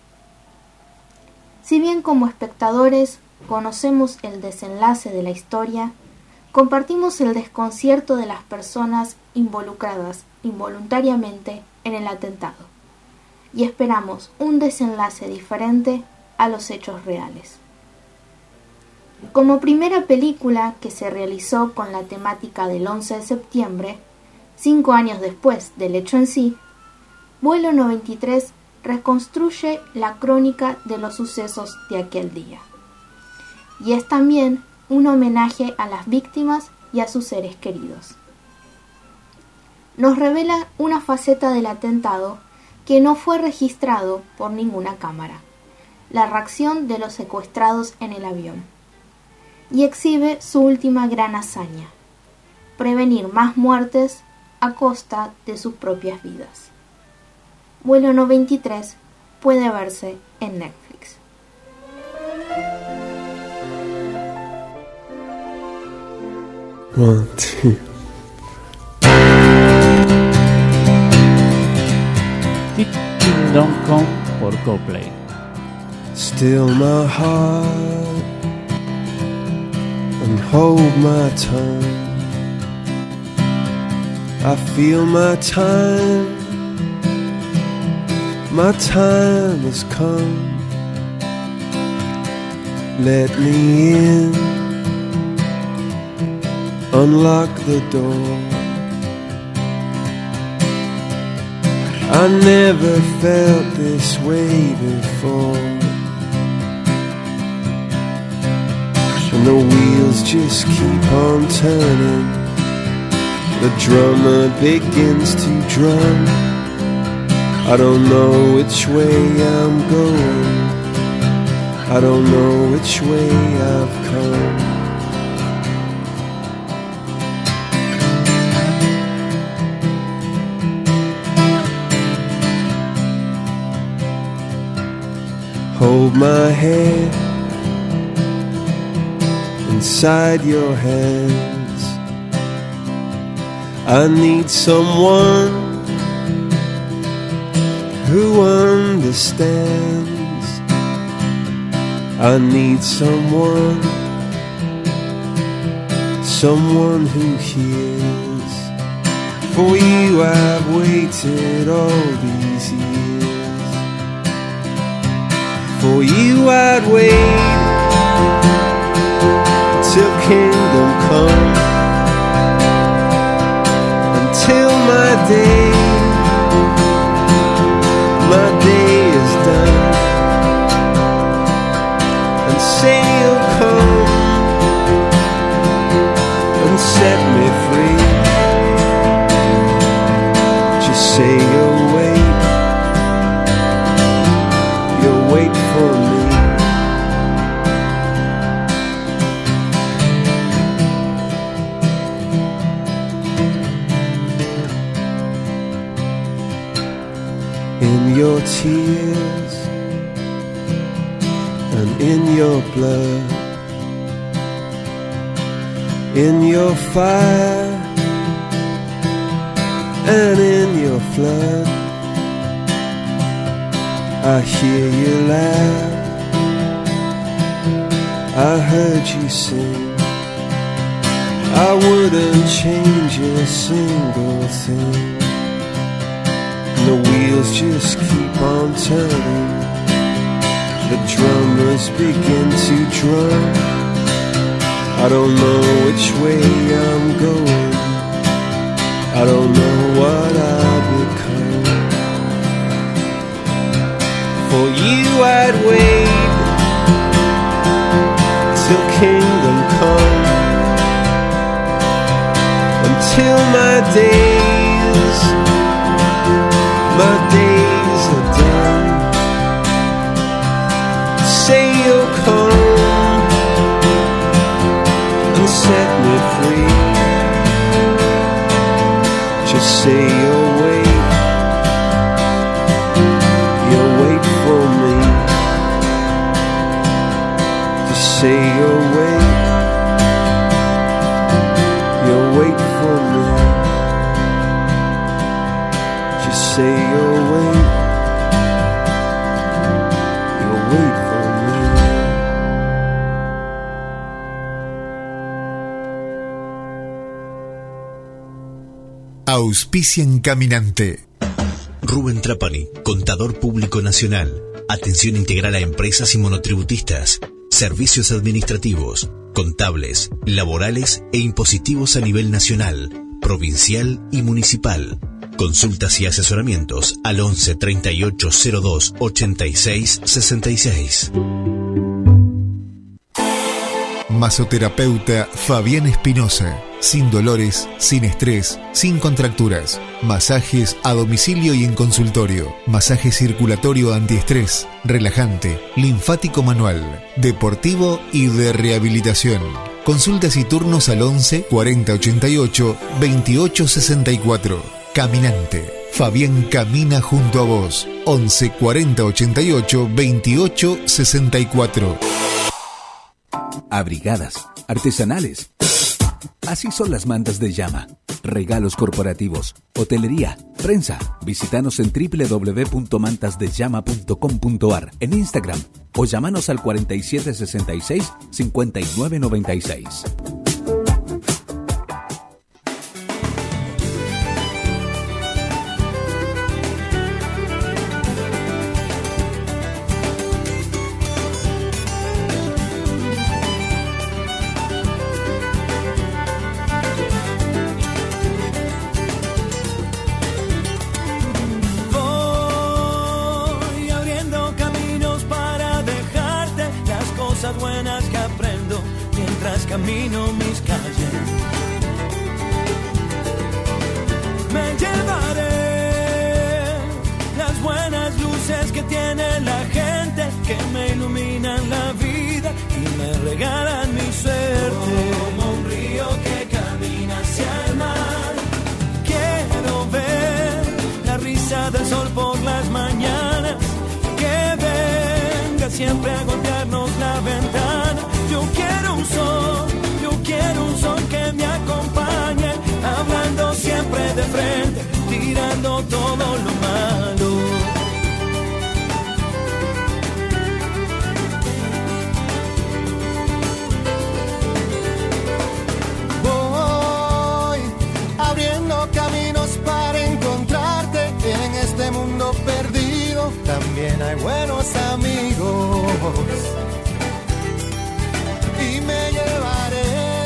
Speaker 11: Si bien como espectadores conocemos el desenlace de la historia, compartimos el desconcierto de las personas involucradas involuntariamente en el atentado y esperamos un desenlace diferente a los hechos reales. Como primera película que se realizó con la temática del 11 de septiembre, 5 años después del hecho en sí, Vuelo 93 reconstruye la crónica de los sucesos de aquel día. Y es también un homenaje a las víctimas y a sus seres queridos. Nos revela una faceta del atentado que no fue registrado por ninguna cámara, la reacción de los secuestrados en el avión, y exhibe su última gran hazaña, prevenir más muertes a costa de sus propias vidas. Vuelo 93 puede verse en Netflix.
Speaker 12: One, two.
Speaker 6: Kingdom Come por Coldplay.
Speaker 12: Still my heart and hold my tongue. I feel my time has come. Let me in, unlock the door. I never felt this way before, and the wheels just keep on turning. The drummer begins to drum. I don't know which way I'm going, I don't know which way I've come. Hold my head inside your hands. I need someone who understands. I need someone who hears. For you I've waited all these years. For you I'd wait till kingdom come, until my day is done, and say you'll come and set me free. Just say you'll wait for me. In your tears and in your blood, in your fire and in your flood, I hear you laugh, I heard you sing. I wouldn't change a single thing. The wheels just keep on turning. The drummers begin to drum. I don't know which way I'm going, I don't know what I'll become. For you I'd wait till kingdom come, until my days are done. Say you'll come and set me free. Just say you'll wait for me. Just say you'll wait for me. just say you'll wait for me.
Speaker 1: Auspician Caminante.
Speaker 13: Rubén Trapani, Contador Público Nacional. Atención integral a empresas y monotributistas. Servicios administrativos, contables, laborales e impositivos a nivel nacional, provincial y municipal. Consultas y asesoramientos al 11 38 02 86 66.
Speaker 1: Masoterapeuta Fabián Espinosa. Sin dolores, sin estrés, sin contracturas. Masajes a domicilio y en consultorio. Masaje circulatorio antiestrés, relajante, linfático manual, deportivo y de rehabilitación. Consultas y turnos al 11 40 88 28 64. Caminante. Fabián camina junto a vos. 11 40 88 28 64.
Speaker 10: Abrigadas, artesanales. Así son las mantas de llama. Regalos corporativos, hotelería, prensa. Visítanos en www.mantasdellama.com.ar, en Instagram, o llamanos al 4766 5996.
Speaker 8: Buenas que aprendo mientras camino mis calles. Me llevaré las buenas luces que tiene la gente, que me iluminan la vida y me regalan mi suerte. Como un río que camina hacia el mar, quiero ver la risa del sol por las mañanas, que venga siempre a golpearnos la ventana. Yo quiero un sol que me acompañe, hablando siempre de frente, tirando todo lo malo. Voy abriendo caminos para encontrarte en este mundo perdido. También hay buenos amigos. Y me llevaré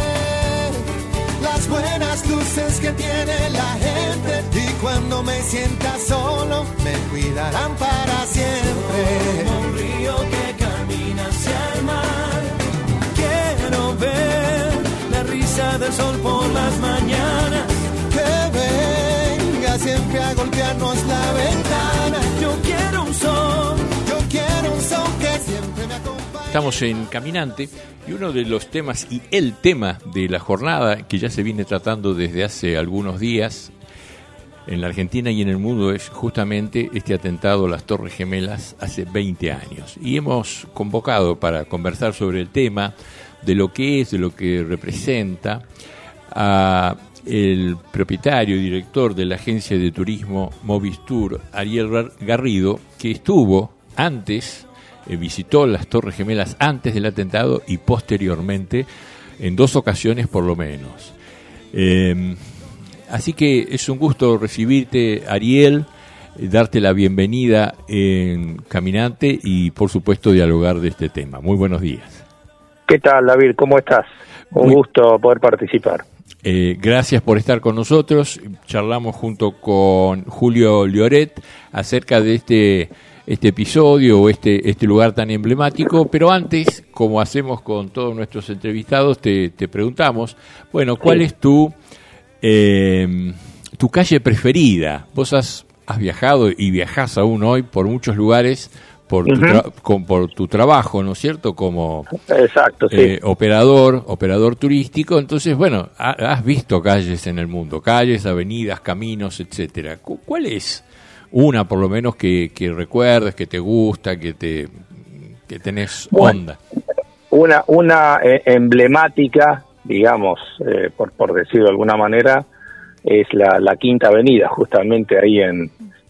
Speaker 8: las buenas luces que tiene la gente. Y cuando me sienta solo, me cuidarán para siempre. Como un río que camina hacia el mar, quiero ver la risa del sol por las mañanas, que venga siempre a golpearnos la ventana. Yo quiero un sol que siempre me acompañe.
Speaker 4: Estamos en Caminante y uno de los temas y el tema de la jornada que ya se viene tratando desde hace algunos días en la Argentina y en el mundo es justamente este atentado a las Torres Gemelas hace 20 años. Y hemos convocado para conversar sobre el tema, de lo que es, de lo que representa, a el propietario y director de la agencia de turismo Movistur, Ariel Garrido, que estuvo antes, visitó las Torres Gemelas antes del atentado y posteriormente, en 2 ocasiones por lo menos. Así que es un gusto recibirte, Ariel, darte la bienvenida en Caminante y, por supuesto, dialogar de este tema. Muy buenos días.
Speaker 14: ¿Qué tal, David? ¿Cómo estás? Un gusto poder participar.
Speaker 4: Gracias por estar con nosotros. Charlamos junto con Julio Lloret acerca de este episodio o este lugar tan emblemático, pero antes, como hacemos con todos nuestros entrevistados, te preguntamos, bueno, ¿cuál es tu calle preferida? Vos has viajado y viajás aún hoy por muchos lugares por tu trabajo, ¿no es cierto? Como
Speaker 14: exacto, sí.
Speaker 4: operador turístico. Entonces, bueno, has visto calles en el mundo, calles, avenidas, caminos, etcétera. ¿Cuál es una, por lo menos, que recuerdes, que te gusta, que tenés onda?
Speaker 14: Una emblemática, digamos, por decirlo de alguna manera, es la Quinta Avenida, justamente ahí en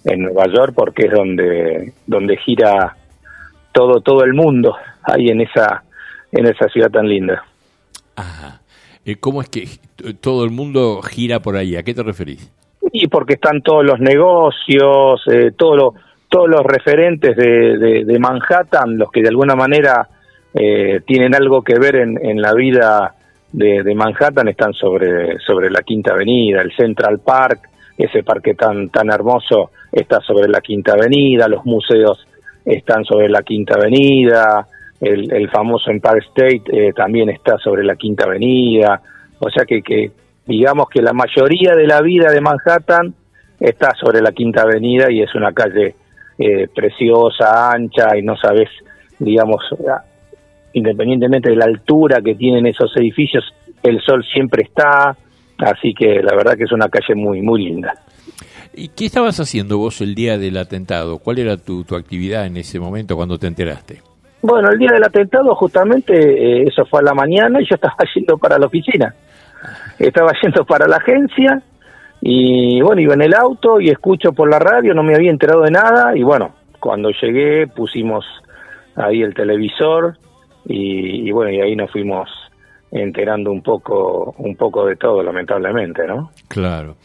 Speaker 14: Nueva York, porque es donde gira todo el mundo ahí en esa ciudad tan linda.
Speaker 4: Ajá. ¿Cómo es que todo el mundo gira por ahí? ¿A qué te referís?
Speaker 14: Y porque están todos los negocios, todos los referentes de Manhattan, los que de alguna manera tienen algo que ver en la vida de Manhattan, están sobre la Quinta Avenida. El Central Park, ese parque tan hermoso, está sobre la Quinta Avenida. Los museos están sobre la Quinta Avenida. El famoso Empire State también está sobre la Quinta Avenida. O sea que digamos que la mayoría de la vida de Manhattan está sobre la Quinta Avenida, y es una calle preciosa, ancha, y no sabes, digamos, independientemente de la altura que tienen esos edificios, el sol siempre está, así que la verdad que es una calle muy, muy linda.
Speaker 4: ¿Y qué estabas haciendo vos el día del atentado? ¿Cuál era tu actividad en ese momento cuando te enteraste?
Speaker 14: Bueno, el día del atentado justamente eso fue a la mañana, y yo estaba yendo para la oficina. Estaba yendo para la agencia, y bueno, iba en el auto y escucho por la radio, no me había enterado de nada, y bueno, cuando llegué pusimos ahí el televisor, y bueno, y ahí nos fuimos enterando un poco de todo, lamentablemente, ¿no?
Speaker 4: Claro.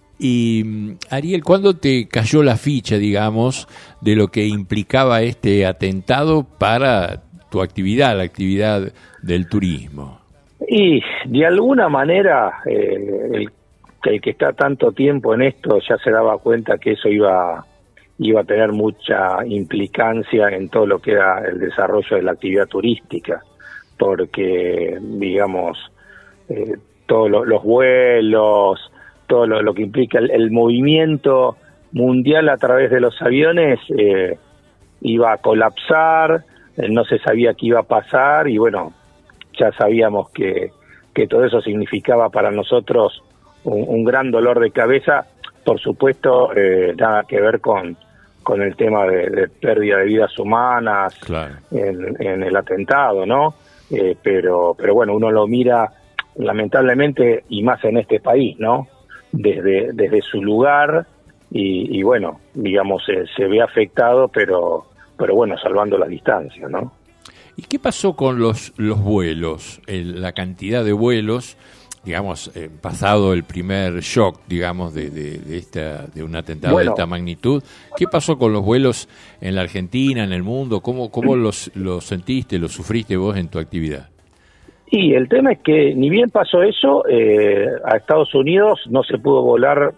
Speaker 4: Y Ariel, ¿cuándo te cayó la ficha, digamos, de lo que implicaba este atentado para tu actividad, la actividad del turismo?
Speaker 14: Y de alguna manera el que está tanto tiempo en esto ya se daba cuenta que eso iba a tener mucha implicancia en todo lo que era el desarrollo de la actividad turística, porque digamos todos los vuelos, todo lo que implica el movimiento mundial a través de los aviones iba a colapsar, no se sabía qué iba a pasar, y bueno, ya sabíamos que todo eso significaba para nosotros un gran dolor de cabeza. Por supuesto, nada que ver con el tema de pérdida de vidas humanas.
Speaker 4: Claro.
Speaker 14: en el atentado, ¿no? Pero bueno, uno lo mira lamentablemente, y más en este país, ¿no? Desde su lugar, y bueno, digamos, se ve afectado, pero bueno, salvando la distancia, ¿no?
Speaker 4: ¿Y qué pasó con los vuelos? La cantidad de vuelos, digamos, pasado el primer shock, digamos, de un atentado de esta magnitud, ¿qué pasó con los vuelos en la Argentina, en el mundo? ¿Cómo los sentiste, los sufriste vos en tu actividad?
Speaker 14: Y el tema es que ni bien pasó eso, a Estados Unidos no se pudo volar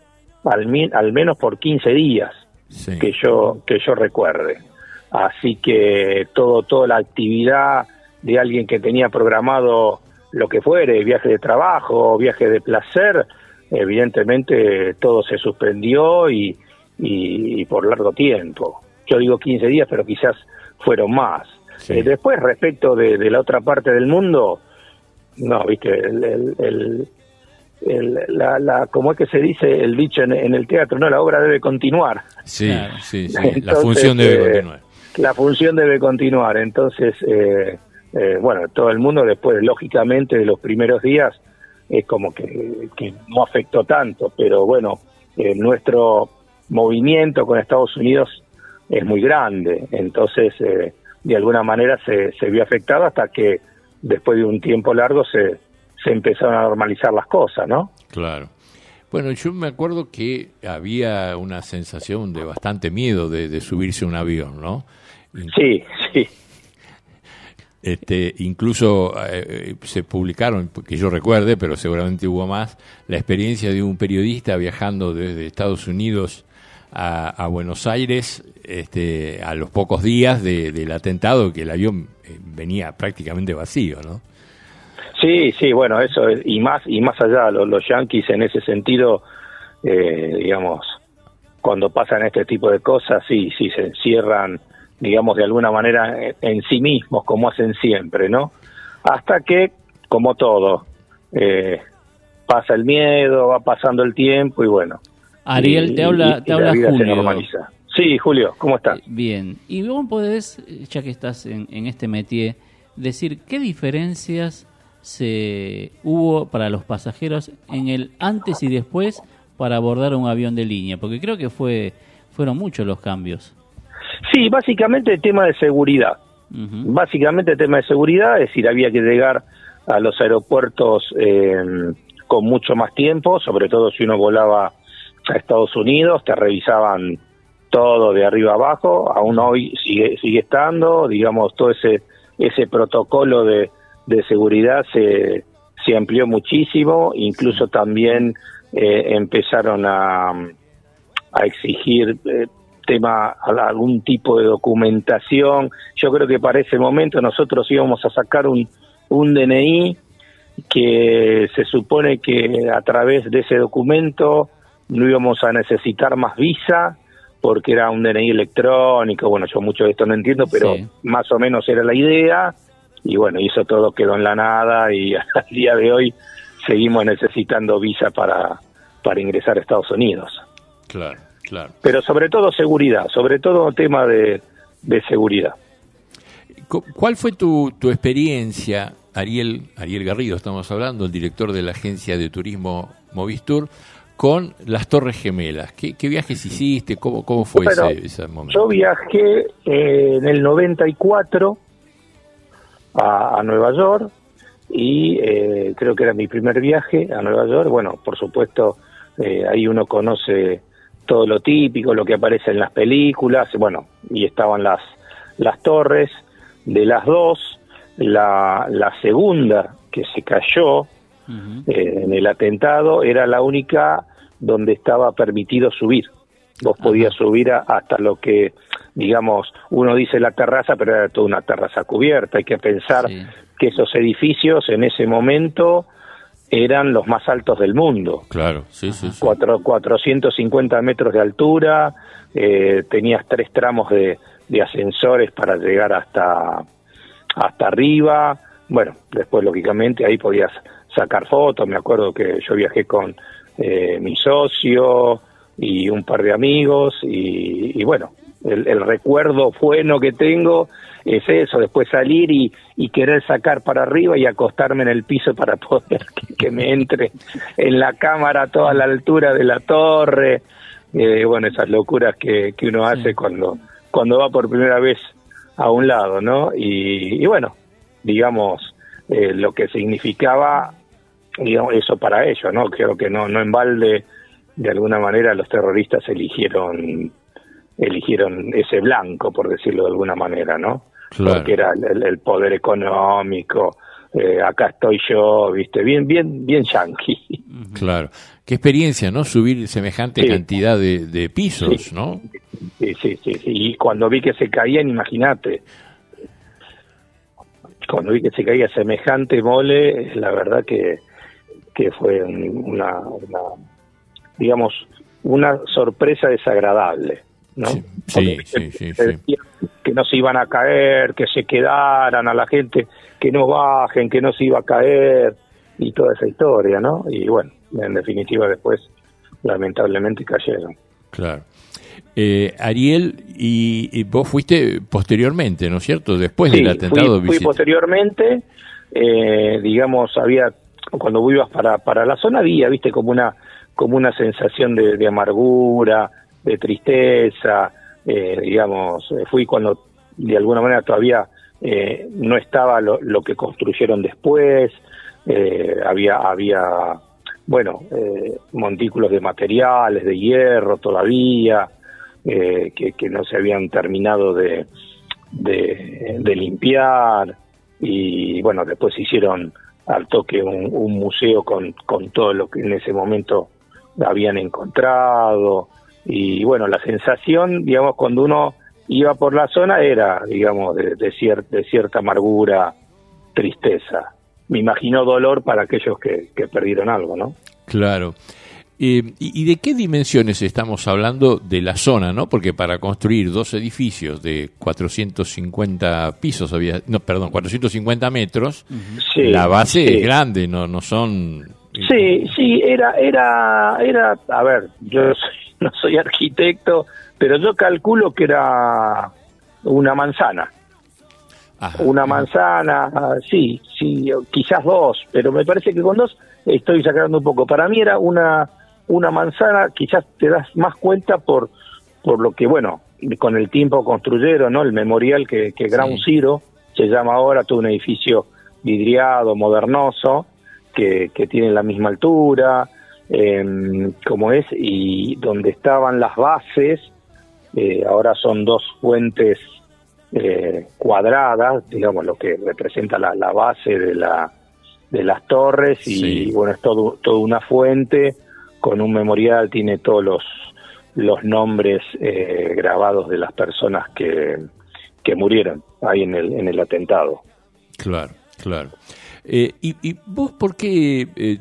Speaker 14: al menos por 15 días, sí, que yo recuerde. Así que toda la actividad de alguien que tenía programado lo que fuere, viaje de trabajo, viaje de placer, evidentemente todo se suspendió y por largo tiempo. Yo digo 15 días, pero quizás fueron más. Sí. Después, respecto de la otra parte del mundo, no, viste, ¿cómo es que se dice el dicho en el teatro? No, la obra debe continuar.
Speaker 4: Sí, claro. Sí. Entonces, la función debe continuar.
Speaker 14: La función debe continuar, entonces, bueno, todo el mundo después, lógicamente, de los primeros días, es como que no afectó tanto, pero bueno, nuestro movimiento con Estados Unidos es muy grande, entonces de alguna manera se vio afectado hasta que después de un tiempo largo se empezaron a normalizar las cosas, ¿no?
Speaker 4: Claro. Bueno, yo me acuerdo que había una sensación de bastante miedo de subirse a un avión, ¿no?
Speaker 14: Sí.
Speaker 4: Incluso se publicaron, que yo recuerde, pero seguramente hubo más, la experiencia de un periodista viajando desde Estados Unidos a Buenos Aires a los pocos días del atentado, que el avión venía prácticamente vacío, ¿no?
Speaker 14: Sí, bueno, eso es, y más allá, los yanquis en ese sentido, digamos, cuando pasan este tipo de cosas, sí se encierran, digamos, de alguna manera en sí mismos, como hacen siempre, ¿no? Hasta que, como todo, pasa el miedo, va pasando el tiempo y bueno.
Speaker 6: Ariel, te habla
Speaker 14: la vida
Speaker 6: Julio.
Speaker 14: Se normaliza. Sí, Julio, ¿cómo estás?
Speaker 6: Bien. Y vos podés, ya que estás en este métier, decir qué diferencias hubo para los pasajeros en el antes y después para abordar un avión de línea? Porque creo que fueron muchos los cambios.
Speaker 14: Sí, básicamente el tema de seguridad. Básicamente el tema de seguridad, es decir, había que llegar a los aeropuertos con mucho más tiempo, sobre todo si uno volaba a Estados Unidos, te revisaban todo de arriba abajo, aún hoy sigue estando, digamos, todo ese protocolo de seguridad se amplió muchísimo, incluso también empezaron a exigir algún tipo de documentación. Yo creo que para ese momento nosotros íbamos a sacar un DNI que se supone que a través de ese documento no íbamos a necesitar más visa, porque era un DNI electrónico. Bueno, yo mucho de esto no entiendo, pero más o menos era la idea, y bueno, y eso todo quedó en la nada, y al día de hoy seguimos necesitando visa para ingresar a Estados Unidos.
Speaker 4: Claro.
Speaker 14: Pero sobre todo seguridad, sobre todo tema de seguridad.
Speaker 4: ¿Cuál fue tu experiencia, Ariel Garrido, estamos hablando, el director de la agencia de turismo Movistur, con las Torres Gemelas? ¿Qué viajes hiciste? ¿Cómo fue ese momento?
Speaker 14: Yo viajé en el 94 a Nueva York, y creo que era mi primer viaje a Nueva York. Bueno, por supuesto, ahí uno conoce todo lo típico, lo que aparece en las películas, bueno, y estaban las torres. De las dos, la segunda que se cayó en el atentado era la única donde estaba permitido subir. Vos podías subir hasta lo que, digamos, uno dice la terraza, pero era toda una terraza cubierta. Hay que pensar que esos edificios en ese momento eran los más altos del mundo.
Speaker 4: Claro, sí.
Speaker 14: 450 metros de altura, tenías 3 tramos de ascensores para llegar hasta arriba. Bueno, después lógicamente ahí podías sacar fotos. Me acuerdo que yo viajé con mi socio y un par de amigos, y bueno, el recuerdo bueno que tengo es eso, después salir y querer sacar para arriba y acostarme en el piso para poder que me entre en la cámara a toda la altura de la torre. Bueno, esas locuras que uno hace cuando va por primera vez a un lado, ¿no? Y bueno, digamos, lo que significaba, digamos, eso para ellos, ¿no? Creo que no en balde, de alguna manera, los terroristas eligieron ese blanco, por decirlo de alguna manera, ¿no? Claro. Porque era el poder económico, acá estoy yo, viste, bien yanqui.
Speaker 4: Claro. Qué experiencia, ¿no? Subir semejante cantidad de pisos, ¿no?
Speaker 14: Sí. Y cuando vi que se caían, imagínate, cuando vi que se caía semejante mole, la verdad que fue una digamos, una sorpresa desagradable, ¿no?
Speaker 4: Sí.
Speaker 14: Que no se iban a caer, que se quedaran, a la gente que no bajen, que no se iba a caer, y toda esa historia, ¿no? Y bueno, en definitiva después lamentablemente cayeron.
Speaker 4: Claro. Ariel, y vos fuiste posteriormente, ¿no es cierto? Después del atentado.
Speaker 14: Fui posteriormente, digamos, cuando vos ibas para la zona había, viste, como una sensación de amargura, de tristeza, digamos, fui cuando de alguna manera todavía no estaba lo que construyeron después, había bueno, montículos de materiales, de hierro todavía, que no se habían terminado de limpiar, y bueno, después hicieron al toque un museo con todo lo que en ese momento habían encontrado. Y bueno, la sensación, digamos, cuando uno iba por la zona era, digamos, de cierta amargura, tristeza. Me imagino dolor para aquellos que perdieron algo, ¿no?
Speaker 4: Claro. ¿Y de qué dimensiones estamos hablando de la zona, no? Porque para construir 2 edificios de 450 pisos, 450 metros, la base es grande, no son...
Speaker 14: Sí, era, a ver, yo no soy arquitecto, pero yo calculo que era una manzana. Ajá. Una manzana, sí, quizás 2, pero me parece que con 2 estoy sacando un poco. Para mí era una una manzana, quizás te das más cuenta por lo que, bueno, con el tiempo construyeron, ¿no? El memorial que Ground Zero se llama ahora, todo un edificio vidriado, modernoso, que tiene la misma altura, como es, y donde estaban las bases, ahora son 2 fuentes cuadradas, digamos, lo que representa la base de las torres, y bueno, es todo una fuente con un memorial, tiene todos los nombres grabados de las personas que murieron ahí en el atentado.
Speaker 4: Claro. ¿Y vos por qué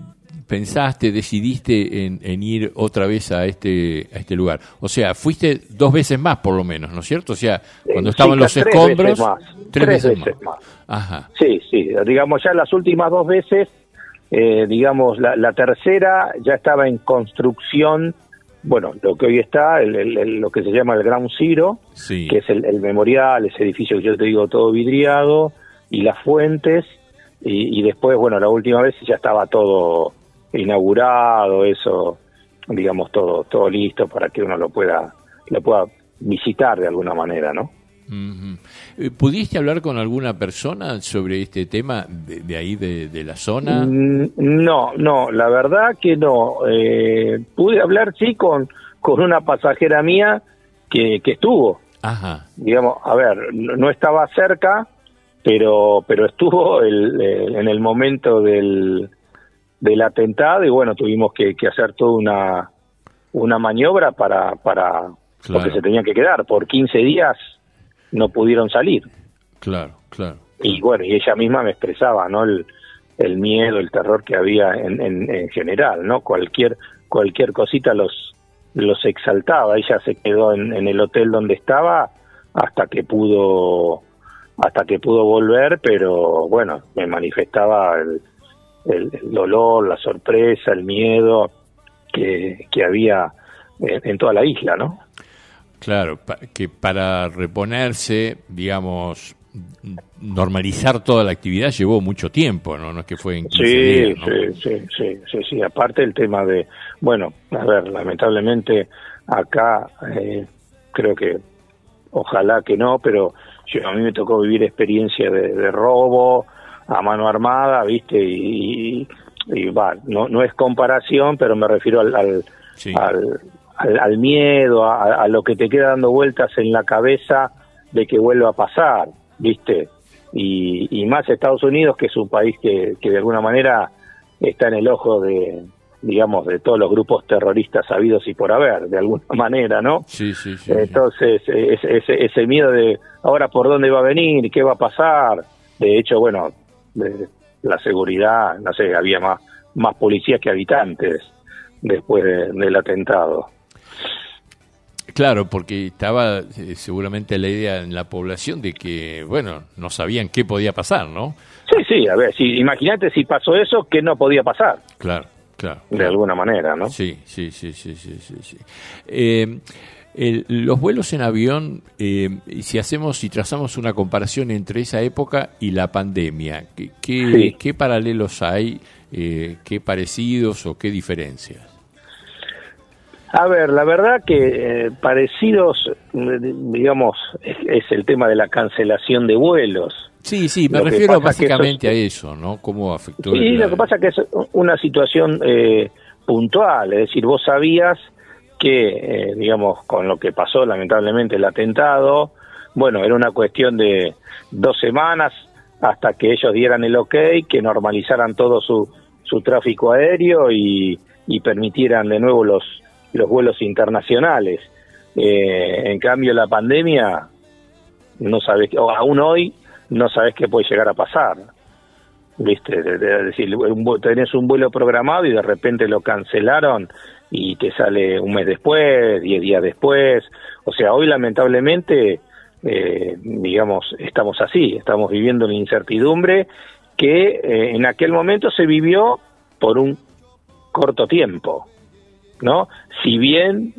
Speaker 4: decidiste en ir otra vez a este lugar? O sea, fuiste 2 veces más por lo menos, ¿no es cierto? O sea, cuando estaban los escombros...
Speaker 14: 3 veces más.
Speaker 4: Ajá.
Speaker 14: Sí, digamos, ya las últimas 2 veces, digamos, la tercera ya estaba en construcción, bueno, lo que hoy está, lo que se llama el Ground Zero, que es el memorial, ese edificio que yo te digo todo vidriado, y las fuentes, y después, bueno, la última vez ya estaba todo inaugurado, eso, digamos, todo listo para que uno lo pueda visitar de alguna manera, ¿no?
Speaker 4: ¿Pudiste hablar con alguna persona sobre este tema de ahí, de la zona?
Speaker 14: No, la verdad que no. Pude hablar, sí, con una pasajera mía que estuvo.
Speaker 4: Ajá.
Speaker 14: Digamos, a ver, no estaba cerca, pero estuvo en el momento del atentado, y bueno, tuvimos que hacer toda una maniobra para porque se tenían que quedar. Por 15 días no pudieron salir.
Speaker 4: Claro.
Speaker 14: Y bueno, y ella misma me expresaba, ¿no? El miedo, el terror que había en general, ¿no? Cualquier cosita los exaltaba. Ella se quedó en el hotel donde estaba hasta que pudo volver, pero bueno, me manifestaba el dolor, la sorpresa, el miedo que había en toda la isla, ¿no?
Speaker 4: Claro, que para reponerse, digamos, normalizar toda la actividad llevó mucho tiempo, ¿no? No es que fue en 15 días, ¿no? Sí. Aparte el tema de, bueno, a ver, lamentablemente acá creo que, ojalá que no, pero a mí me tocó vivir experiencia de robo a mano armada, ¿viste? Y va, no es comparación, pero me refiero al miedo, a lo que te queda dando vueltas en la cabeza de que vuelva a pasar, ¿viste? Y más Estados Unidos, que es un país que de alguna manera está en el ojo de, digamos, de todos los grupos terroristas habidos y por haber, de alguna manera, ¿no? Sí. Entonces, ese miedo de ahora por dónde va a venir, qué va a pasar. De hecho, bueno, la seguridad, no sé, había más policías que habitantes después del atentado. Claro, porque estaba seguramente la idea en la población de que, bueno, no sabían qué podía pasar, ¿no? Sí, a ver, imagínate si pasó eso, ¿qué no podía pasar? Claro. De alguna manera, ¿no? Sí. Los vuelos en avión, si trazamos una comparación entre esa época y la pandemia, ¿qué paralelos hay, qué parecidos o qué diferencias? A ver, la verdad que parecidos, digamos, es el tema de la cancelación de vuelos. Sí, me refiero básicamente a eso, ¿no? ¿Cómo afectó? Sí, lo que pasa es que es una situación puntual, es decir, vos sabías que, digamos, con lo que pasó lamentablemente el atentado, bueno, era una cuestión de 2 semanas hasta que ellos dieran el ok, que normalizaran todo su tráfico aéreo y permitieran de nuevo los vuelos internacionales. En cambio, la pandemia, no sabes, o aún hoy, no sabes qué puede llegar a pasar. ¿Viste? Es decir, tenés un vuelo programado y de repente lo cancelaron y te sale un mes después, 10 días después. O sea, hoy lamentablemente, digamos, estamos así, estamos viviendo una incertidumbre que en aquel momento se vivió por un corto tiempo, ¿no? Si bien,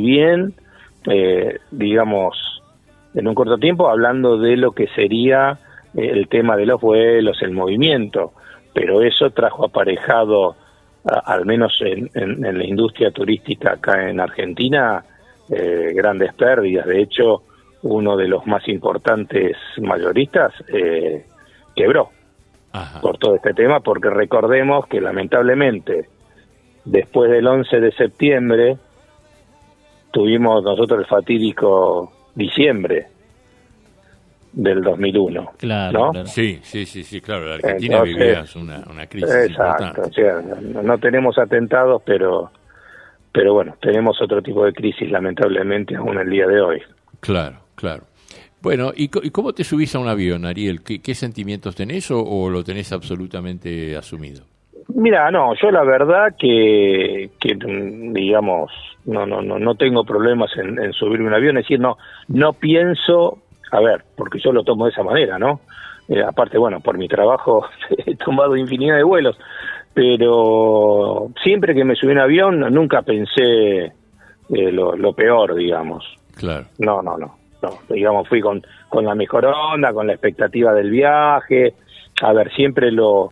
Speaker 4: digamos, en un corto tiempo, hablando de lo que sería el tema de los vuelos, el movimiento, pero eso trajo aparejado
Speaker 14: al menos en la industria turística acá en Argentina, grandes pérdidas. De hecho, uno de los más importantes mayoristas quebró.
Speaker 4: Ajá.
Speaker 14: Por todo este tema, porque recordemos que lamentablemente después del 11 de septiembre tuvimos nosotros el fatídico diciembre del 2001.
Speaker 6: Claro,
Speaker 14: ¿no?
Speaker 6: claro.
Speaker 4: Sí, claro. La Argentina vivía una crisis
Speaker 14: exacto,
Speaker 4: importante.
Speaker 14: o sea, no tenemos atentados, pero bueno, tenemos otro tipo de crisis lamentablemente aún el día de hoy.
Speaker 4: Claro. Bueno, ¿y cómo te subís a un avión, Ariel? ¿Qué sentimientos tenés o lo tenés absolutamente asumido?
Speaker 14: Mira, no, yo la verdad que digamos, no tengo problemas en subirme a un avión, es decir, no pienso, a ver, porque yo lo tomo de esa manera, ¿no? Aparte, bueno, por mi trabajo he tomado infinidad de vuelos, pero siempre que me subí a un avión nunca pensé lo peor, digamos.
Speaker 4: Claro.
Speaker 14: No, digamos, fui con la mejor onda, con la expectativa del viaje. A ver, siempre lo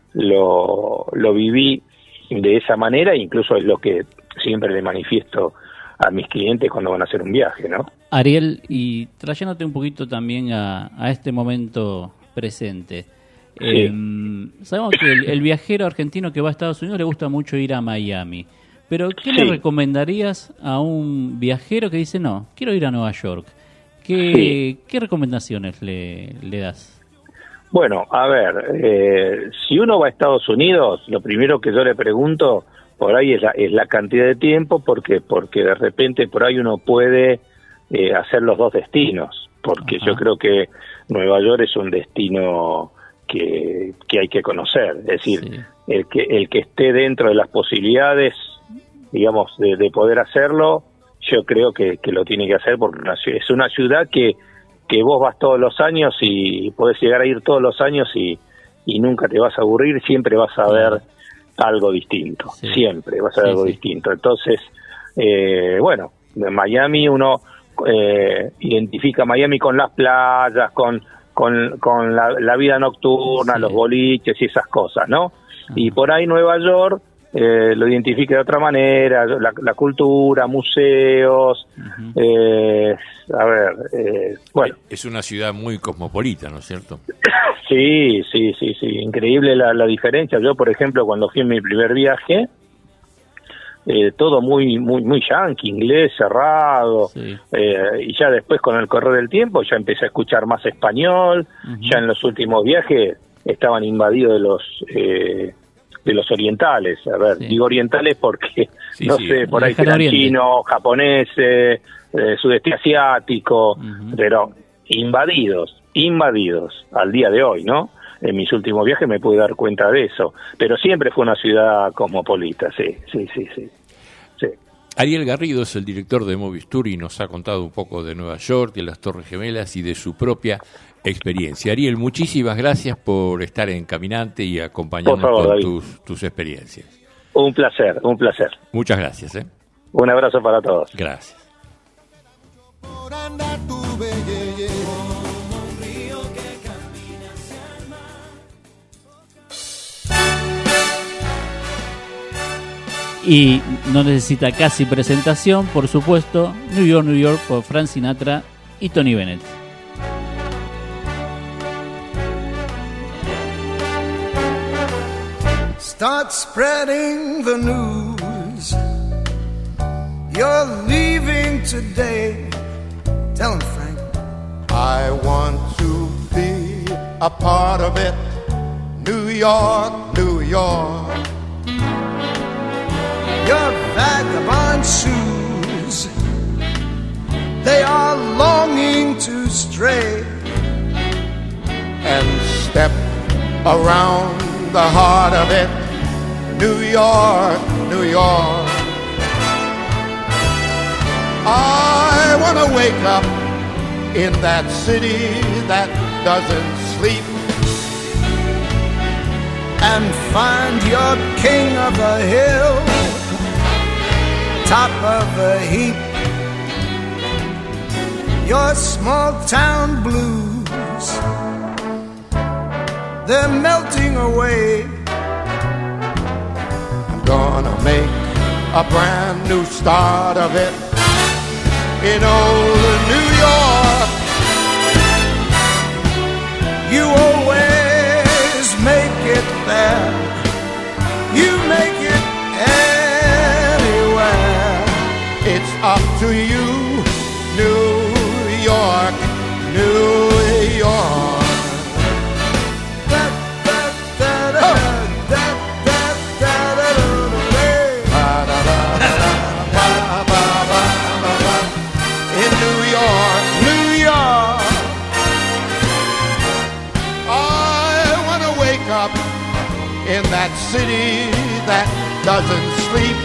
Speaker 14: viví de esa manera, incluso es lo que siempre le manifiesto a mis clientes cuando van a hacer un viaje, ¿no?
Speaker 6: Ariel, y trayéndote un poquito también a este momento presente,
Speaker 14: Sí.
Speaker 6: Sabemos que el viajero argentino que va a Estados Unidos le gusta mucho ir a Miami, pero ¿qué
Speaker 14: Sí.
Speaker 6: le recomendarías a un viajero que dice, no, quiero ir a Nueva York? ¿Qué recomendaciones le das?
Speaker 14: Bueno, a ver, si uno va a Estados Unidos, lo primero que yo le pregunto por ahí es la cantidad de tiempo, porque de repente por ahí uno puede hacer los dos destinos, porque yo creo que Nueva York es un destino que hay que conocer, es decir, el que esté dentro de las posibilidades, digamos, de poder hacerlo, yo creo que lo tiene que hacer, porque es una ciudad que vos vas todos los años y podés llegar a ir todos los años y nunca te vas a aburrir, siempre vas a ver algo distinto, siempre vas a ver algo distinto. Entonces, bueno, en Miami uno identifica Miami con las playas, con la vida nocturna, los boliches y esas cosas, ¿no? Y por ahí Nueva York lo identifica de otra manera, la cultura, museos, bueno.
Speaker 4: Es una ciudad muy cosmopolita, ¿no es cierto?
Speaker 14: Sí, increíble la diferencia. Yo, por ejemplo, cuando fui en mi primer viaje, todo muy yankee, inglés, cerrado, y ya después con el correr del tiempo ya empecé a escuchar más español, ya en los últimos viajes estaban invadidos de los orientales. A ver, digo orientales porque, por ahí serán chinos, japoneses, sudeste asiático, pero invadidos al día de hoy, ¿no? En mis últimos viajes me pude dar cuenta de eso, pero siempre fue una ciudad cosmopolita, sí.
Speaker 4: Ariel Garrido es el director de Movistur y nos ha contado un poco de Nueva York, de las Torres Gemelas y de su propia experiencia. Ariel, muchísimas gracias por estar en Caminante y acompañarnos con tus experiencias.
Speaker 14: Un placer.
Speaker 4: Muchas gracias.
Speaker 14: Un abrazo para todos.
Speaker 4: Gracias.
Speaker 6: Y no necesita casi presentación, por supuesto, New York, New York por Frank Sinatra y Tony Bennett.
Speaker 5: Start spreading the news. You're leaving today. Tell him, Frank.
Speaker 15: I want to be a part of it. New York, New York.
Speaker 5: Your vagabond shoes, they are longing to stray
Speaker 15: and step around the heart of it. New York, New York. I want to wake up in that city that doesn't sleep
Speaker 5: and find your king of the hill, top of the heap. Your small town blues, they're melting away.
Speaker 15: gonna make a brand new start of it in old New York.
Speaker 5: You always make it there. You make it anywhere.
Speaker 15: It's up to you, New York, New York. In New York, New York, I want to wake up in that city that doesn't sleep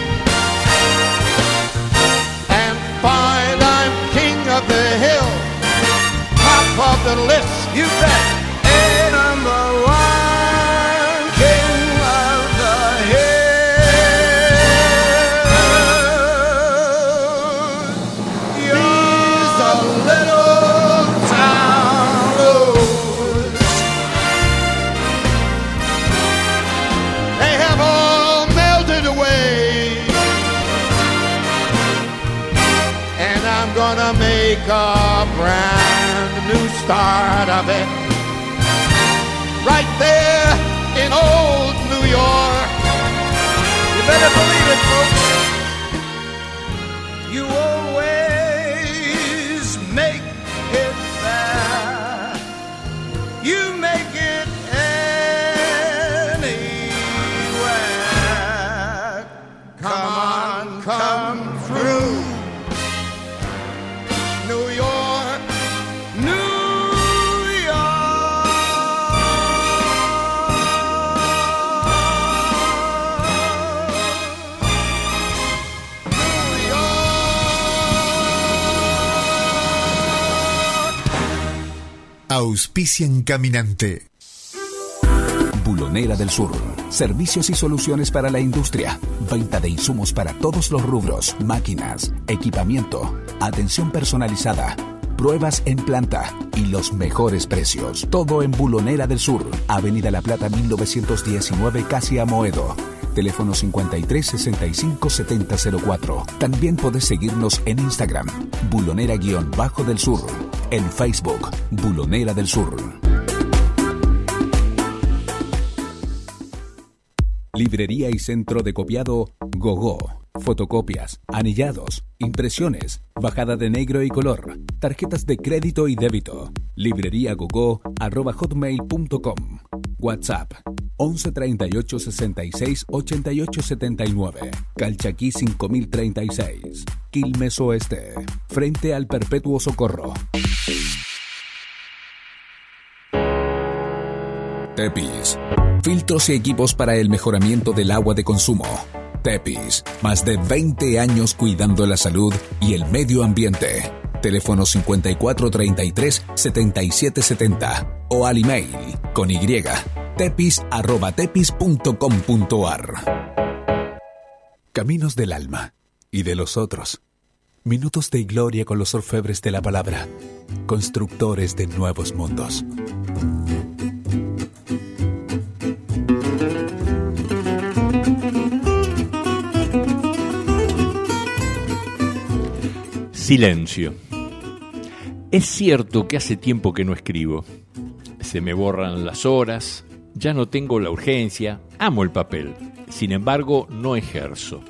Speaker 15: and find I'm king of the hill, top of the list, you bet.
Speaker 5: A number one king of the hill. You're a little town blues.
Speaker 15: They have all melted away, and I'm gonna make a brand new start of it right there in old New York.
Speaker 5: You better believe it, folks. You always make it there. You make it anywhere.
Speaker 15: Come on, come through. New York,
Speaker 5: New
Speaker 1: Auspician Caminante.
Speaker 10: Bulonera del Sur. Servicios y soluciones para la industria. Venta de insumos para todos los rubros. Máquinas, equipamiento, atención personalizada, pruebas en planta y los mejores precios. Todo en Bulonera del Sur. Avenida La Plata 1919, casi a Moedo. Teléfono 53 65 70 04. También podés seguirnos en Instagram, Bulonera-del Sur. En Facebook, Bulonera del Sur. Librería y centro de copiado Gogó. Fotocopias, anillados, impresiones, bajada de negro y color, tarjetas de crédito y débito. libreriagogo@hotmail.com. WhatsApp 11 38 66 88 79. Calchaquí 5036. Quilmes Oeste. Frente al Perpetuo Socorro. Tepis. Filtros y equipos para el mejoramiento del agua de consumo. Tepis. Más de 20 años cuidando la salud y el medio ambiente. Teléfono 5433 7770 o al email con Y tepis@tepis.com.ar. Caminos del alma y de los otros. Minutos de gloria con los orfebres de la palabra. Constructores de nuevos mundos.
Speaker 4: Silencio. Es cierto que hace tiempo que no escribo. Se me borran las horas, ya no tengo la urgencia, amo el papel. Sin embargo, no ejerzo.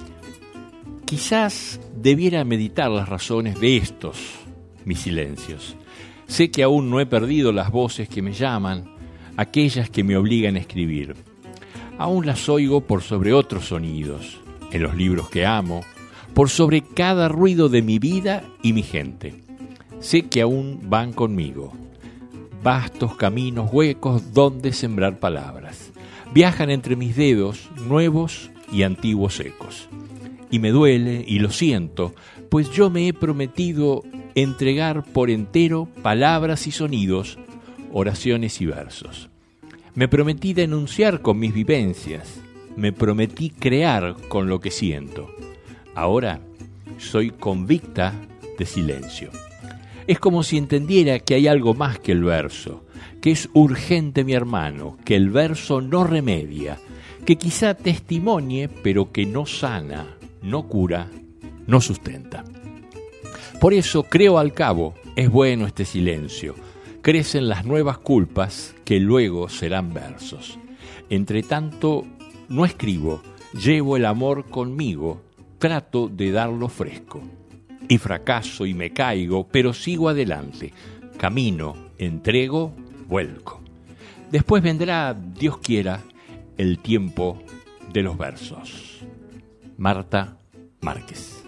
Speaker 4: Quizás debiera meditar las razones de estos, mis silencios. Sé que aún no he perdido las voces que me llaman, aquellas que me obligan a escribir. Aún las oigo por sobre otros sonidos, en los libros que amo, por sobre cada ruido de mi vida y mi gente. Sé que aún van conmigo. Vastos caminos huecos donde sembrar palabras. Viajan entre mis dedos nuevos y antiguos ecos. Y me duele y lo siento, pues yo me he prometido entregar por entero palabras y sonidos, oraciones y versos. Me prometí denunciar con mis vivencias. Me prometí crear con lo que siento. Ahora soy convicta de silencio. Es como si entendiera que hay algo más que el verso, que es urgente mi hermano, que el verso no remedia, que quizá testimonie, pero que no sana, no cura, no sustenta. Por eso creo al cabo, es bueno este silencio, crecen las nuevas culpas que luego serán versos. Entre tanto, no escribo, llevo el amor conmigo, trato de darlo fresco. Y fracaso y me caigo, pero sigo adelante, camino, entrego, vuelco. Después vendrá, Dios quiera, el tiempo de los versos. Marta Márquez.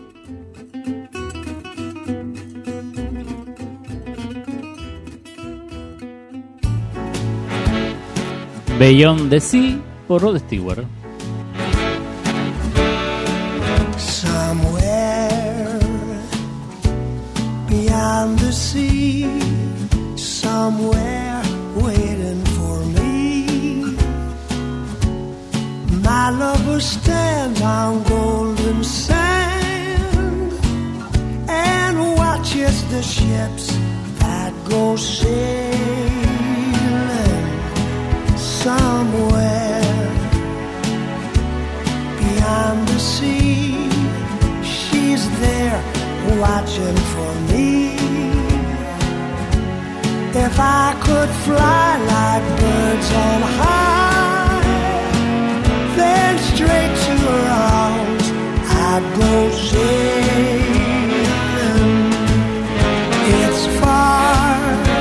Speaker 6: Beyond the Sea por Rod Stewart.
Speaker 16: Somewhere beyond the sea, somewhere waiting for me, my lover stands on golden sand and watches the ships that go sailing. Somewhere beyond the sea, she's there watching for me. If I could fly like birds on high, then straight to her arms I'd go sailing. It's far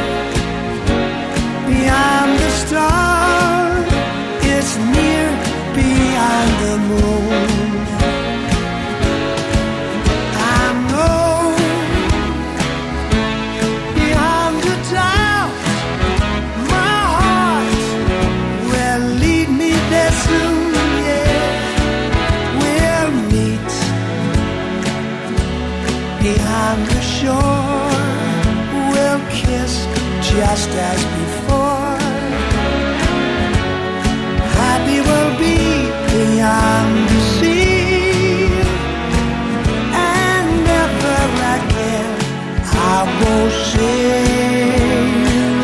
Speaker 16: beyond the stars, it's near beyond the moon. I know beyond the doubt, my heart will lead me there soon. Yeah, we'll meet beyond the shore, we'll kiss just as before. Happy we'll be beyond the sea, and never again I'll go sailing.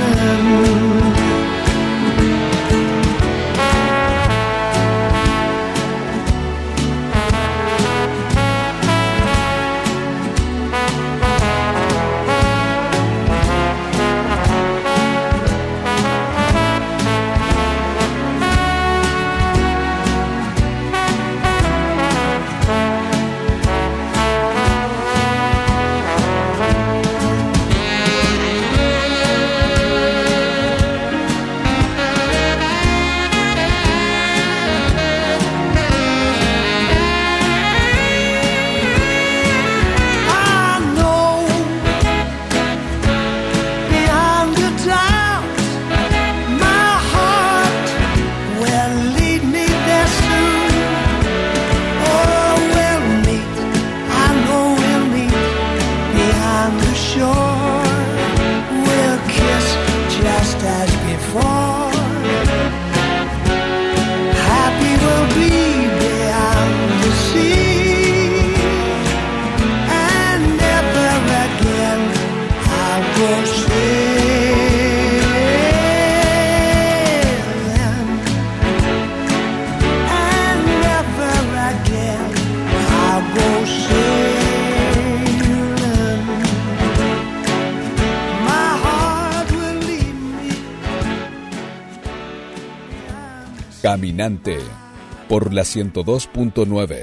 Speaker 3: Caminante por la 102.9.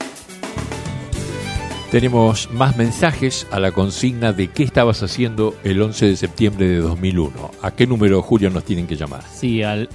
Speaker 4: Tenemos más mensajes a la consigna de qué estabas haciendo el 11 de septiembre de 2001. ¿A qué número, Julio, nos tienen que llamar?
Speaker 6: Sí, al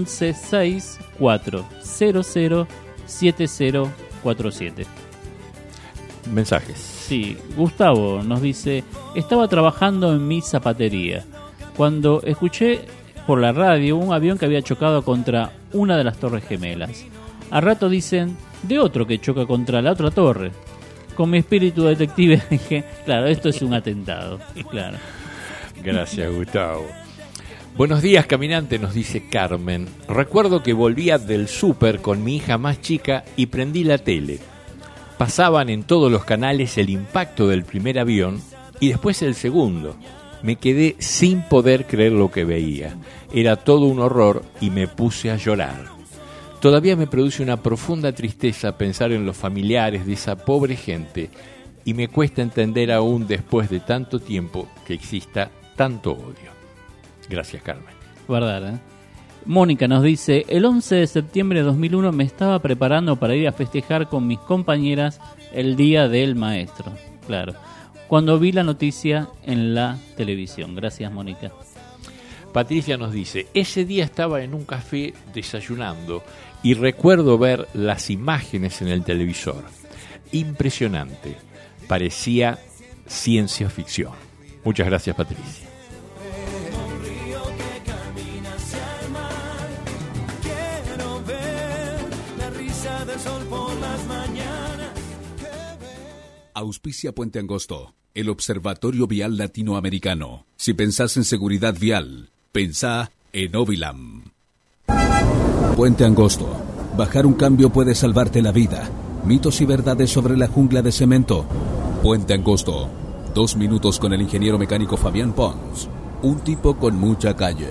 Speaker 6: 1164007047.
Speaker 4: Mensajes.
Speaker 6: Sí, Gustavo nos dice: estaba trabajando en mi zapatería cuando escuché por la radio un avión que había chocado contra una de las torres gemelas. Al rato dicen de otro que choca contra la otra torre. Con mi espíritu detective dije, claro, esto es un atentado. Claro.
Speaker 4: Gracias, Gustavo. Buenos días, caminante, nos dice Carmen. Recuerdo que volvía del súper con mi hija más chica y prendí la tele. Pasaban en todos los canales el impacto del primer avión y después el segundo. Me quedé sin poder creer lo que veía. Era todo un horror y me puse a llorar. Todavía me produce una profunda tristeza pensar en los familiares de esa pobre gente y me cuesta entender aún después de tanto tiempo que exista tanto odio. Gracias, Carmen.
Speaker 6: Verdad, ¿eh? Mónica nos dice: el 11 de septiembre de 2001 me estaba preparando para ir a festejar con mis compañeras el Día del Maestro. Claro, cuando vi la noticia en la televisión. Gracias, Mónica.
Speaker 4: Patricia nos dice: ese día estaba en un café desayunando y recuerdo ver las imágenes en el televisor. Impresionante. Parecía ciencia ficción. Muchas gracias, Patricia.
Speaker 3: Auspicia Puente Angosto, el Observatorio Vial Latinoamericano. Si pensás en seguridad vial, pensá en Ovilam. Puente Angosto. Bajar un cambio puede salvarte la vida. Mitos y verdades sobre la jungla de cemento. Puente Angosto. 2 minutos con el ingeniero mecánico Fabián Pons. Un tipo con mucha calle.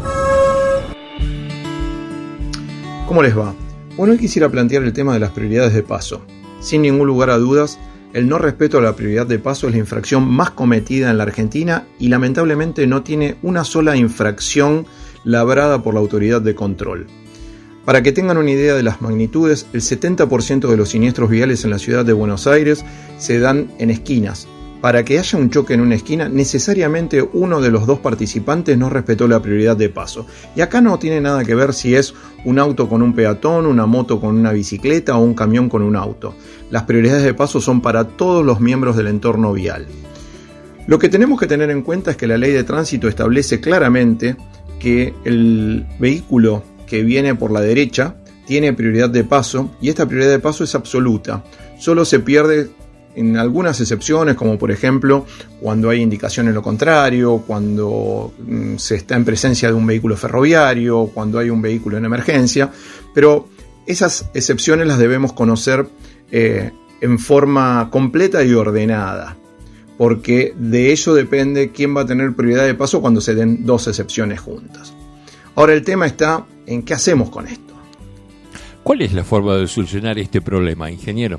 Speaker 17: ¿Cómo les va? Bueno, hoy quisiera plantear el tema de las prioridades de paso. Sin ningún lugar a dudas, el no respeto a la prioridad de paso es la infracción más cometida en la Argentina y lamentablemente no tiene una sola infracción labrada por la autoridad de control. Para que tengan una idea de las magnitudes, el 70% de los siniestros viales en la ciudad de Buenos Aires se dan en esquinas. Para que haya un choque en una esquina, necesariamente uno de los dos participantes no respetó la prioridad de paso. Y acá no tiene nada que ver si es un auto con un peatón, una moto con una bicicleta o un camión con un auto. Las prioridades de paso son para todos los miembros del entorno vial. Lo que tenemos que tener en cuenta es que la ley de tránsito establece claramente que el vehículo que viene por la derecha tiene prioridad de paso y esta prioridad de paso es absoluta. Solo se pierde en algunas excepciones, como por ejemplo cuando hay indicación en lo contrario, cuando se está en presencia de un vehículo ferroviario, cuando hay un vehículo en emergencia, pero esas excepciones las debemos conocer en forma completa y ordenada, porque de ello depende quién va a tener prioridad de paso cuando se den dos excepciones juntas. Ahora el tema está en qué hacemos con esto.
Speaker 4: ¿Cuál es la forma de solucionar este problema, ingeniero?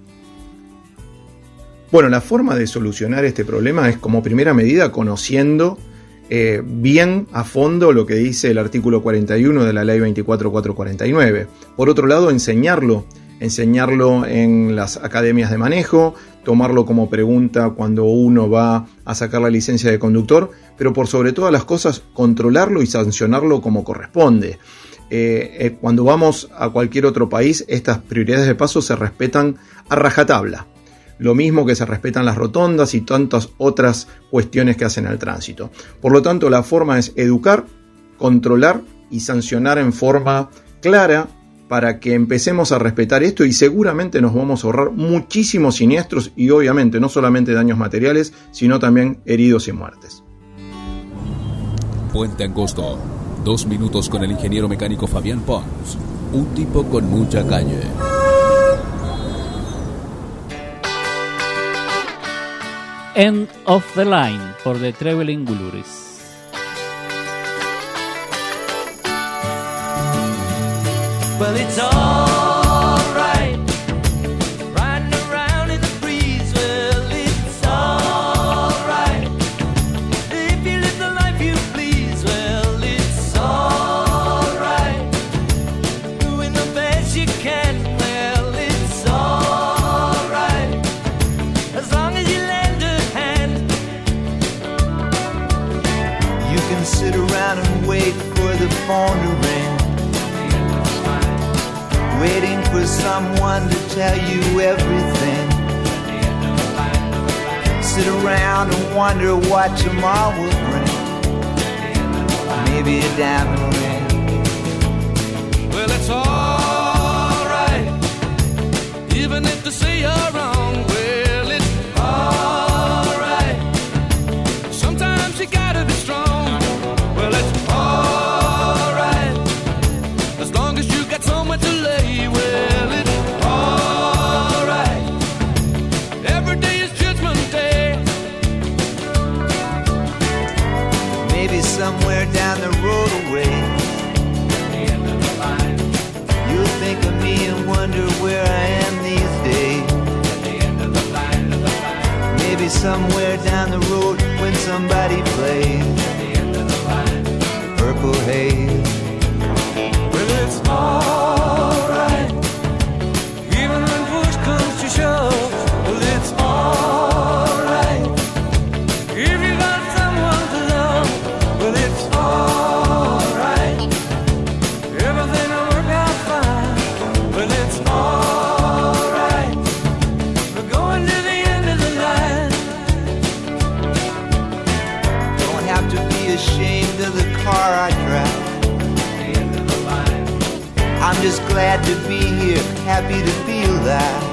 Speaker 17: Bueno, la forma de solucionar este problema es, como primera medida, conociendo bien a fondo lo que dice el artículo 41 de la ley 24449. Por otro lado, enseñarlo en las academias de manejo, tomarlo como pregunta cuando uno va a sacar la licencia de conductor, pero por sobre todas las cosas, controlarlo y sancionarlo como corresponde. Cuando vamos a cualquier otro país, estas prioridades de paso se respetan a rajatabla. Lo mismo que se respetan las rotondas y tantas otras cuestiones que hacen al tránsito. Por lo tanto, la forma es educar, controlar y sancionar en forma clara para que empecemos a respetar esto y seguramente nos vamos a ahorrar muchísimos siniestros y obviamente no solamente daños materiales, sino también heridos y muertes.
Speaker 3: Puente Angosto. 2 minutos con el ingeniero mecánico Fabián Pons. Un tipo con mucha calle.
Speaker 6: End of the Line por The Traveling Wilburys.
Speaker 9: Well, it's all right, riding around in the breeze. Well, it's all right, if you live the life you please. Well, it's all right, doing the best you can. Well, it's all right, as long as you lend a hand.
Speaker 5: You can sit around and wait for the phone to ring, waiting for someone to tell you everything. Sit around and wonder what tomorrow will bring. Maybe a diamond ring.
Speaker 9: Well, it's all right, even if they say you're wrong. Well, it's all right, sometimes you gotta be strong. Well, it's all right, as long as you got somewhere to lay. Well, it's all right, every day is Judgment Day.
Speaker 5: Maybe somewhere down the road away, you where I am these days. At the end of the line, maybe somewhere down the road when somebody plays. At the end of the line, the purple haze.
Speaker 8: Well, it's alright, even when push comes to shove. Well, it's alright, if you got someone to love. Well, it's alright, everything will work out fine. Well, it's alright, we're going to the end of the line.
Speaker 5: Don't have to be ashamed of the car I drive. I'm just glad to be here, happy to be alive.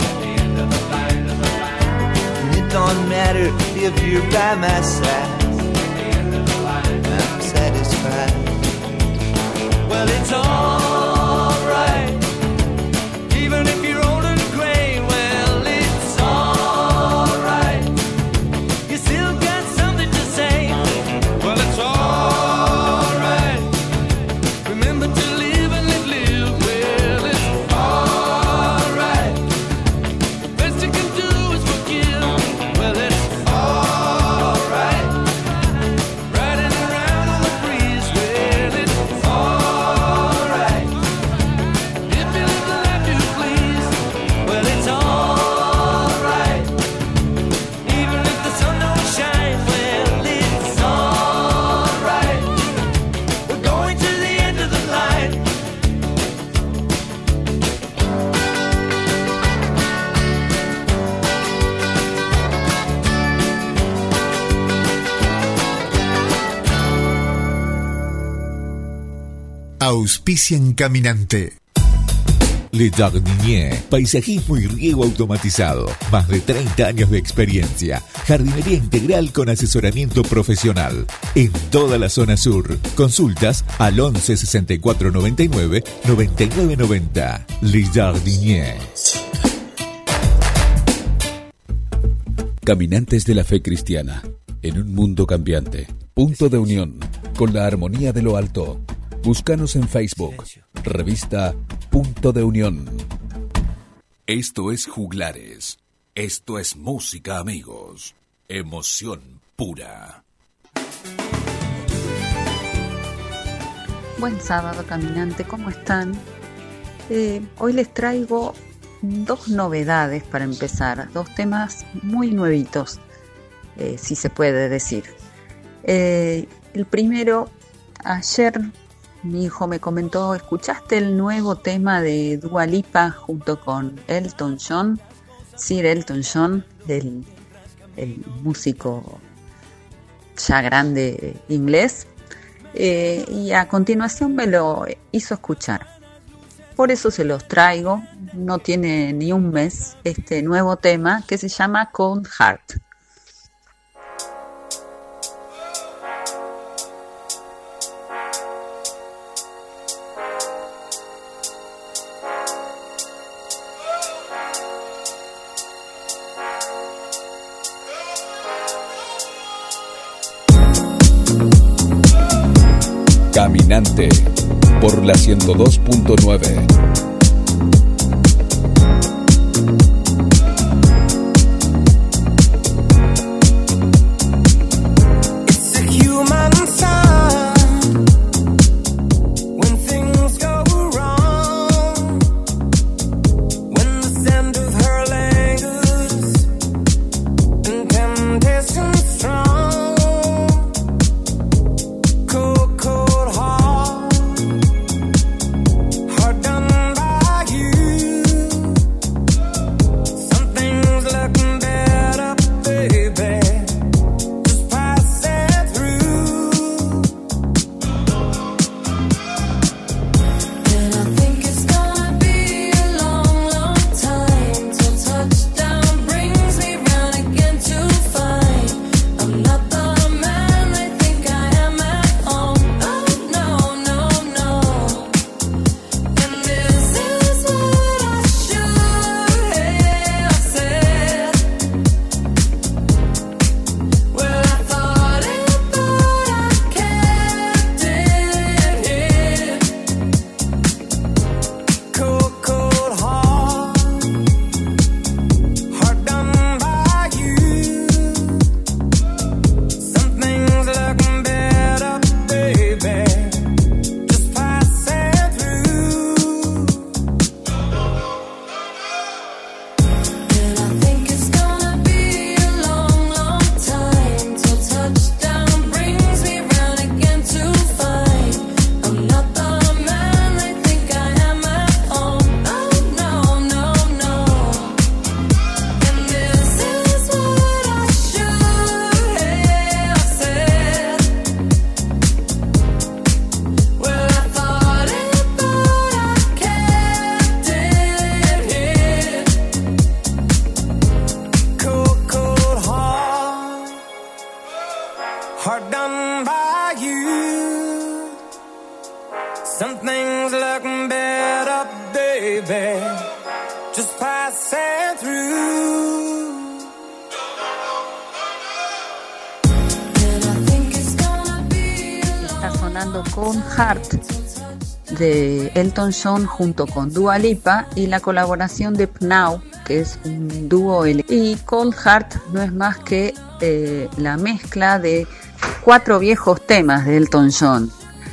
Speaker 5: And it don't matter if you're by my side, I'm satisfied.
Speaker 8: Well, it's alright, even if you're old and gray. Well, it's alright, you still got something to say. Well, it's alright, remember to live and let live. Well, it's alright, the best you can do is forgive. Well, it's alright, riding around on the breeze. Well, it's alright, if you live the life you please. Well, it's alright, even if the sun don't shine. Well, it's alright, we're going to the end of the line.
Speaker 1: Auspician Caminante.
Speaker 2: Le Jardinier, paisajismo y riego automatizado. Más de 30 años de experiencia. Jardinería integral con asesoramiento profesional. En toda la zona sur. Consultas al 11 64 99 99 90. Le Jardinier.
Speaker 3: Caminantes de la fe cristiana, en un mundo cambiante. Punto de unión, con la armonía de lo alto. Búscanos en Facebook, revista Punto de Unión. Esto es Juglares. Esto es música, amigos. Emoción pura.
Speaker 18: Buen sábado, caminante, ¿cómo están? Hoy les traigo dos novedades para empezar, dos temas muy nuevitos, si se puede decir. El primero, ayer mi hijo me comentó, ¿escuchaste el nuevo tema de Dua Lipa junto con Elton John? Sir Elton John, el músico ya grande inglés. Y a continuación me lo hizo escuchar. Por eso se los traigo. No tiene ni un mes este nuevo tema que se llama Cold Heart.
Speaker 3: Caminante por la 102.9.
Speaker 16: Done by
Speaker 8: hard done by you. Some things look better, baby, just passing through.
Speaker 18: Está sonando Cold Heart de Elton John junto con Dua Lipa y la colaboración de Pnau, que es un dúo. Y Cold Heart no es más que la mezcla de 4 viejos temas de Elton John.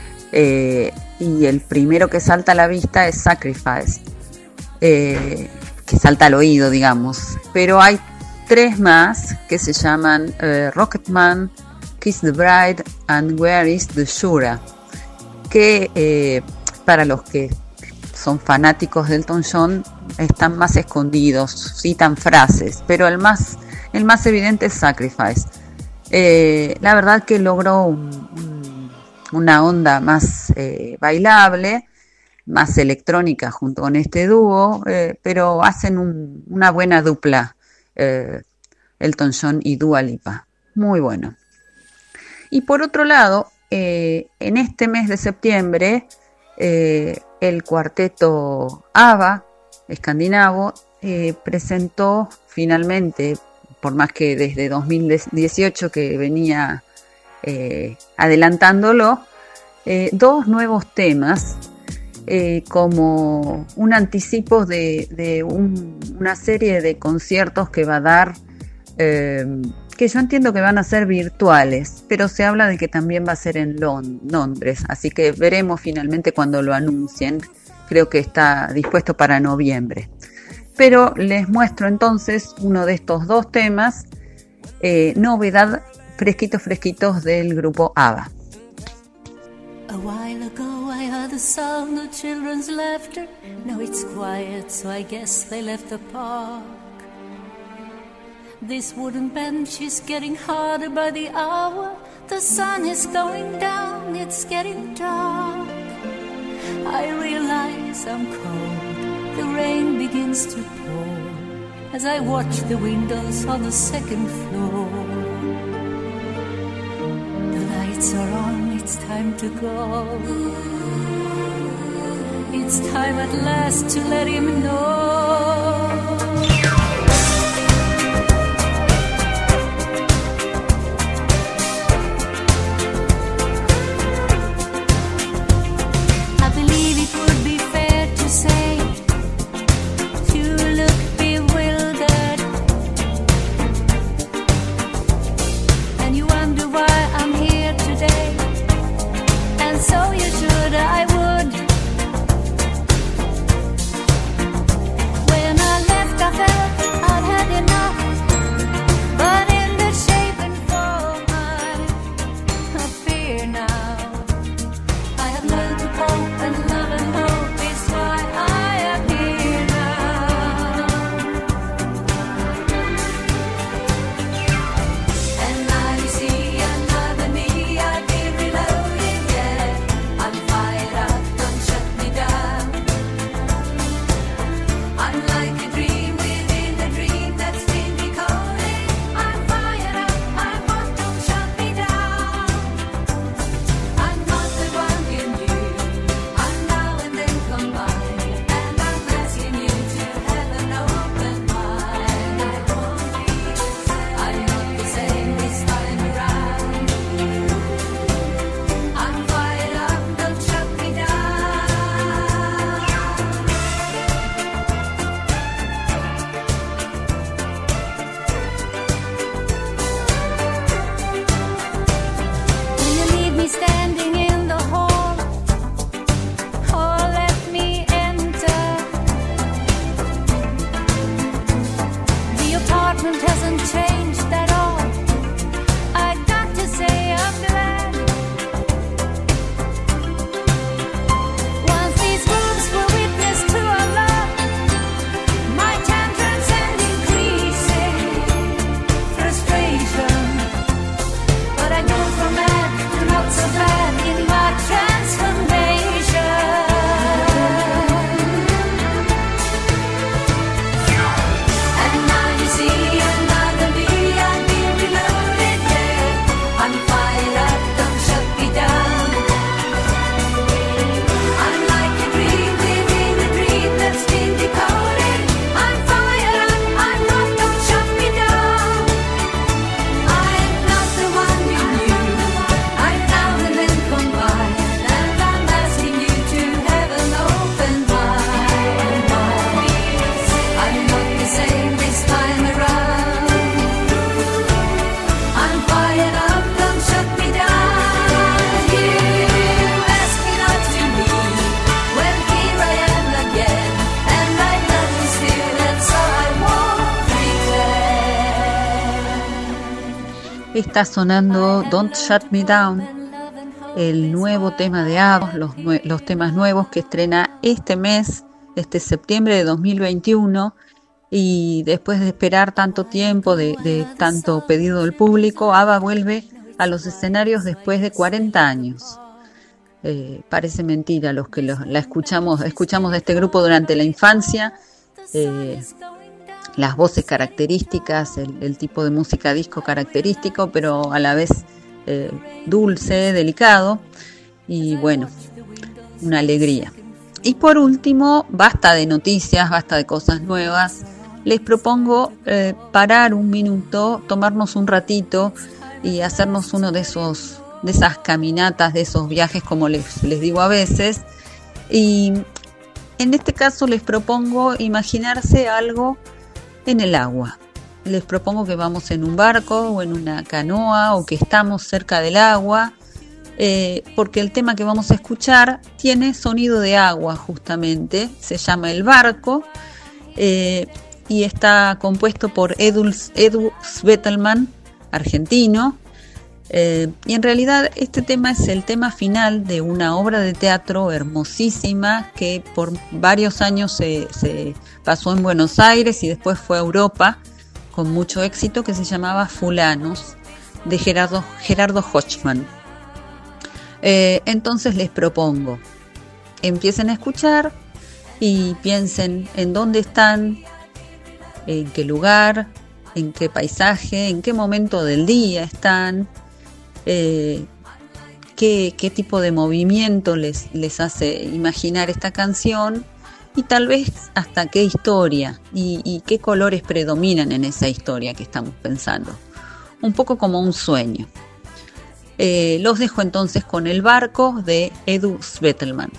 Speaker 18: Y el primero que salta a la vista es Sacrifice, que salta al oído, digamos. Pero hay 3 más que se llaman Rocketman, Kiss the Bride and Where is the Shura, que para los que son fanáticos de Elton John están más escondidos, citan frases, pero el más evidente es Sacrifice. La verdad que logró una onda más bailable, más electrónica junto con este dúo, pero hacen una buena dupla, Elton John y Dua Lipa. Muy bueno. Y por otro lado, en este mes de septiembre, el cuarteto ABBA, escandinavo, presentó finalmente, por más que desde 2018 que venía adelantándolo, 2 nuevos temas, como un anticipo de una serie de conciertos que va a dar, que yo entiendo que van a ser virtuales, pero se habla de que también va a ser en Londres, así que veremos finalmente cuando lo anuncien. Creo que está dispuesto para noviembre. Pero les muestro entonces uno de estos 2 temas, novedad, fresquitos del grupo ABBA.
Speaker 19: A while ago I heard the sound of children's laughter. Now it's quiet, so I guess they left the park. This wooden bench is getting harder by the hour. The sun is going down, it's getting dark. I realize I'm cold, the rain begins to pour as I watch the windows on the 2nd floor. The lights are on, it's time to go. It's time at last to let him know.
Speaker 18: está sonando Don't Shut Me Down, el nuevo tema de ABBA, los temas nuevos que estrena este mes, este septiembre de 2021, y después de esperar tanto tiempo, de tanto pedido del público, ABBA vuelve a los escenarios después de 40 años. Parece mentira los que la escuchamos de este grupo durante la infancia, las voces características, el tipo de música disco característico, pero a la vez dulce, delicado, y bueno, una alegría. Y por último, basta de noticias, basta de cosas nuevas. Les propongo parar un minuto, tomarnos un ratito y hacernos uno de esas caminatas, de esos viajes, como les digo a veces. Y en este caso les propongo imaginarse algo en el agua. Les propongo que vamos en un barco o en una canoa, o que estamos cerca del agua, porque el tema que vamos a escuchar tiene sonido de agua justamente, se llama El Barco, y está compuesto por Edu Svetelman, argentino, y en realidad este tema es el tema final de una obra de teatro hermosísima que por varios años se pasó en Buenos Aires y después fue a Europa con mucho éxito, que se llamaba Fulanos, de Gerardo Hochman. Entonces les propongo, empiecen a escuchar y piensen en dónde están, en qué lugar, en qué paisaje, en qué momento del día están, qué tipo de movimiento les hace imaginar esta canción, y tal vez hasta qué historia y qué colores predominan en esa historia que estamos pensando. Un poco como un sueño. Los dejo entonces con El Barco de Edu Svetelman.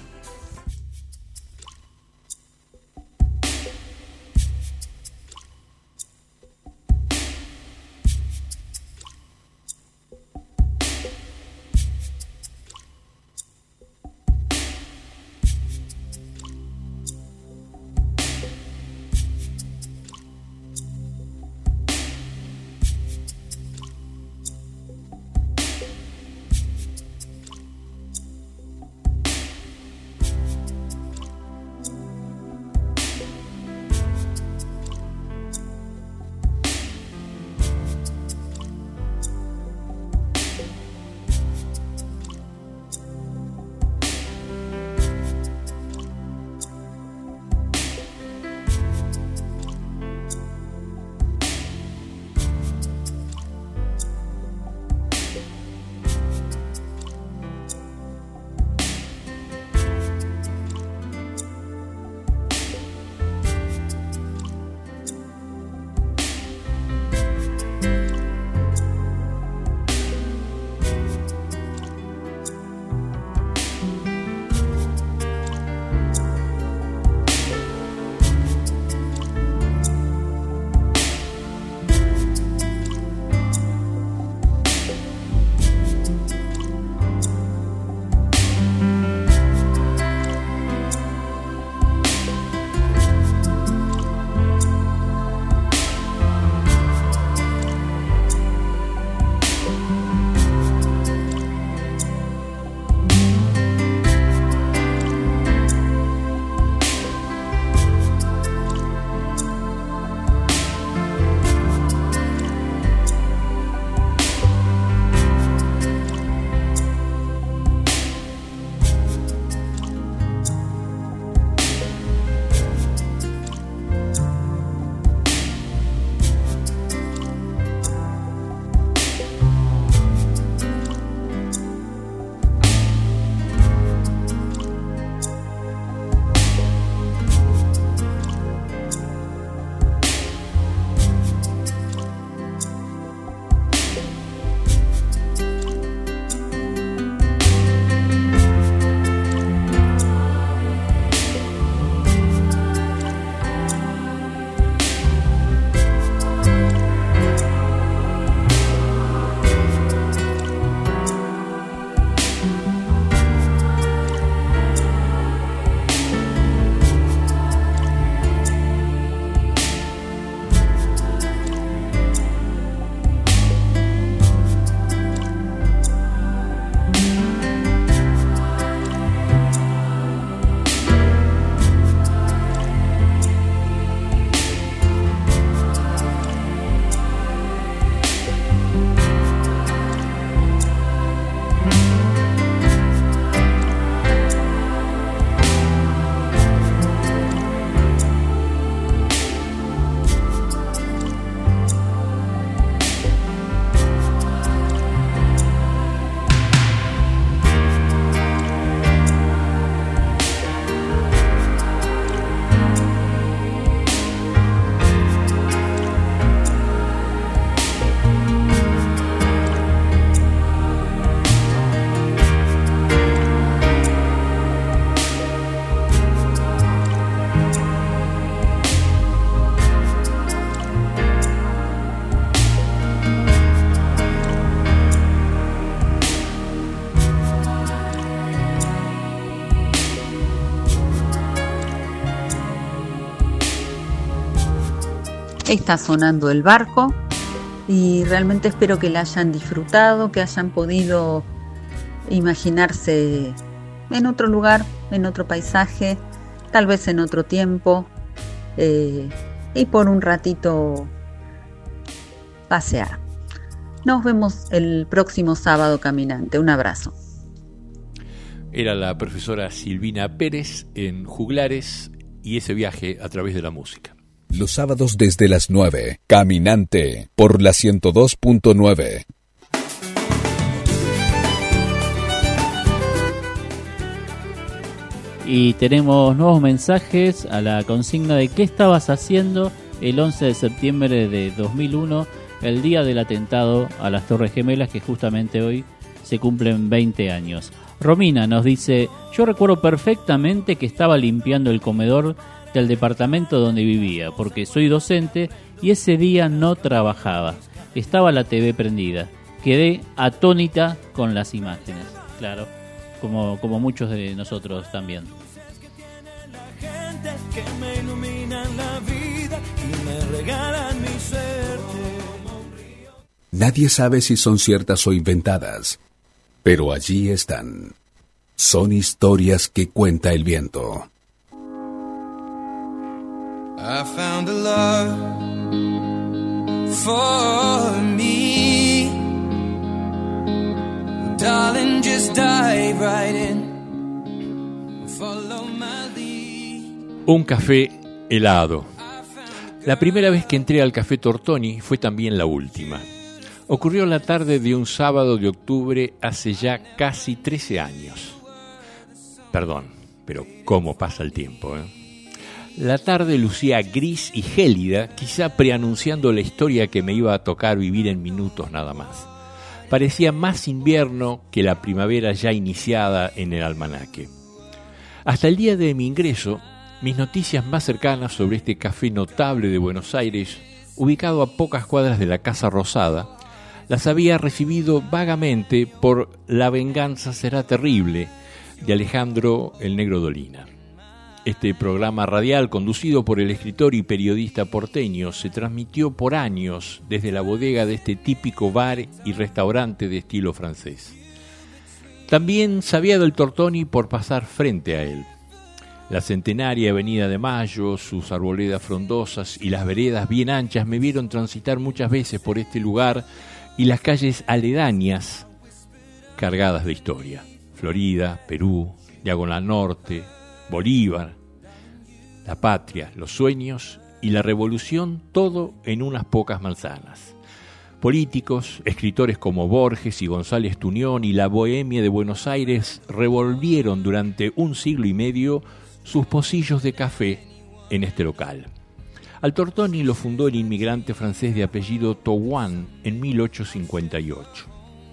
Speaker 18: Está sonando El Barco y realmente espero que la hayan disfrutado, que hayan podido imaginarse en otro lugar, en otro paisaje, tal vez en otro tiempo, y por un ratito pasear. Nos vemos el próximo sábado caminante. Un abrazo.
Speaker 4: Era la profesora Silvina Pérez en Juglares y ese viaje a través de la música.
Speaker 3: Los sábados desde las 9, Caminante, por la 102.9.
Speaker 6: Y tenemos nuevos mensajes a la consigna de qué estabas haciendo el 11 de septiembre de 2001, el día del atentado a las Torres Gemelas, que justamente hoy se cumplen 20 años. Romina nos dice: yo recuerdo perfectamente que estaba limpiando el comedor del departamento donde vivía, porque soy docente y ese día no trabajaba. Estaba la TV prendida. Quedé atónita con las imágenes. Claro, como muchos de nosotros también.
Speaker 8: Que me iluminan la vida y me regalan mi suerte.
Speaker 3: Nadie sabe si son ciertas o inventadas, pero allí están. Son historias que cuenta el viento.
Speaker 16: I found a love for me. Darling, just dive right in. Follow my lead.
Speaker 4: Un café helado. La primera vez que entré al Café Tortoni fue también la última. Ocurrió la tarde de un sábado de octubre hace ya casi 13 años. Perdón, pero cómo pasa el tiempo, ¿eh? La tarde lucía gris y gélida, quizá preanunciando la historia que me iba a tocar vivir en minutos nada más. Parecía más invierno que la primavera ya iniciada en el almanaque. Hasta el día de mi ingreso, mis noticias más cercanas sobre este café notable de Buenos Aires, ubicado a pocas cuadras de la Casa Rosada, las había recibido vagamente por La venganza será terrible, de Alejandro el Negro Dolina. Este programa radial, conducido por el escritor y periodista porteño, se transmitió por años desde la bodega de este típico bar y restaurante de estilo francés. También sabía del Tortoni por pasar frente a él. La centenaria Avenida de Mayo, sus arboledas frondosas y las veredas bien anchas me vieron transitar muchas veces por este lugar y las calles aledañas cargadas de historia. Florida, Perú, Diagonal Norte, Bolívar, la patria, los sueños y la revolución, todo en unas pocas manzanas. Políticos, escritores como Borges y González Tuñón y la bohemia de Buenos Aires revolvieron durante un siglo y medio sus pocillos de café en este local. Al Tortoni lo fundó el inmigrante francés de apellido Touan en 1858.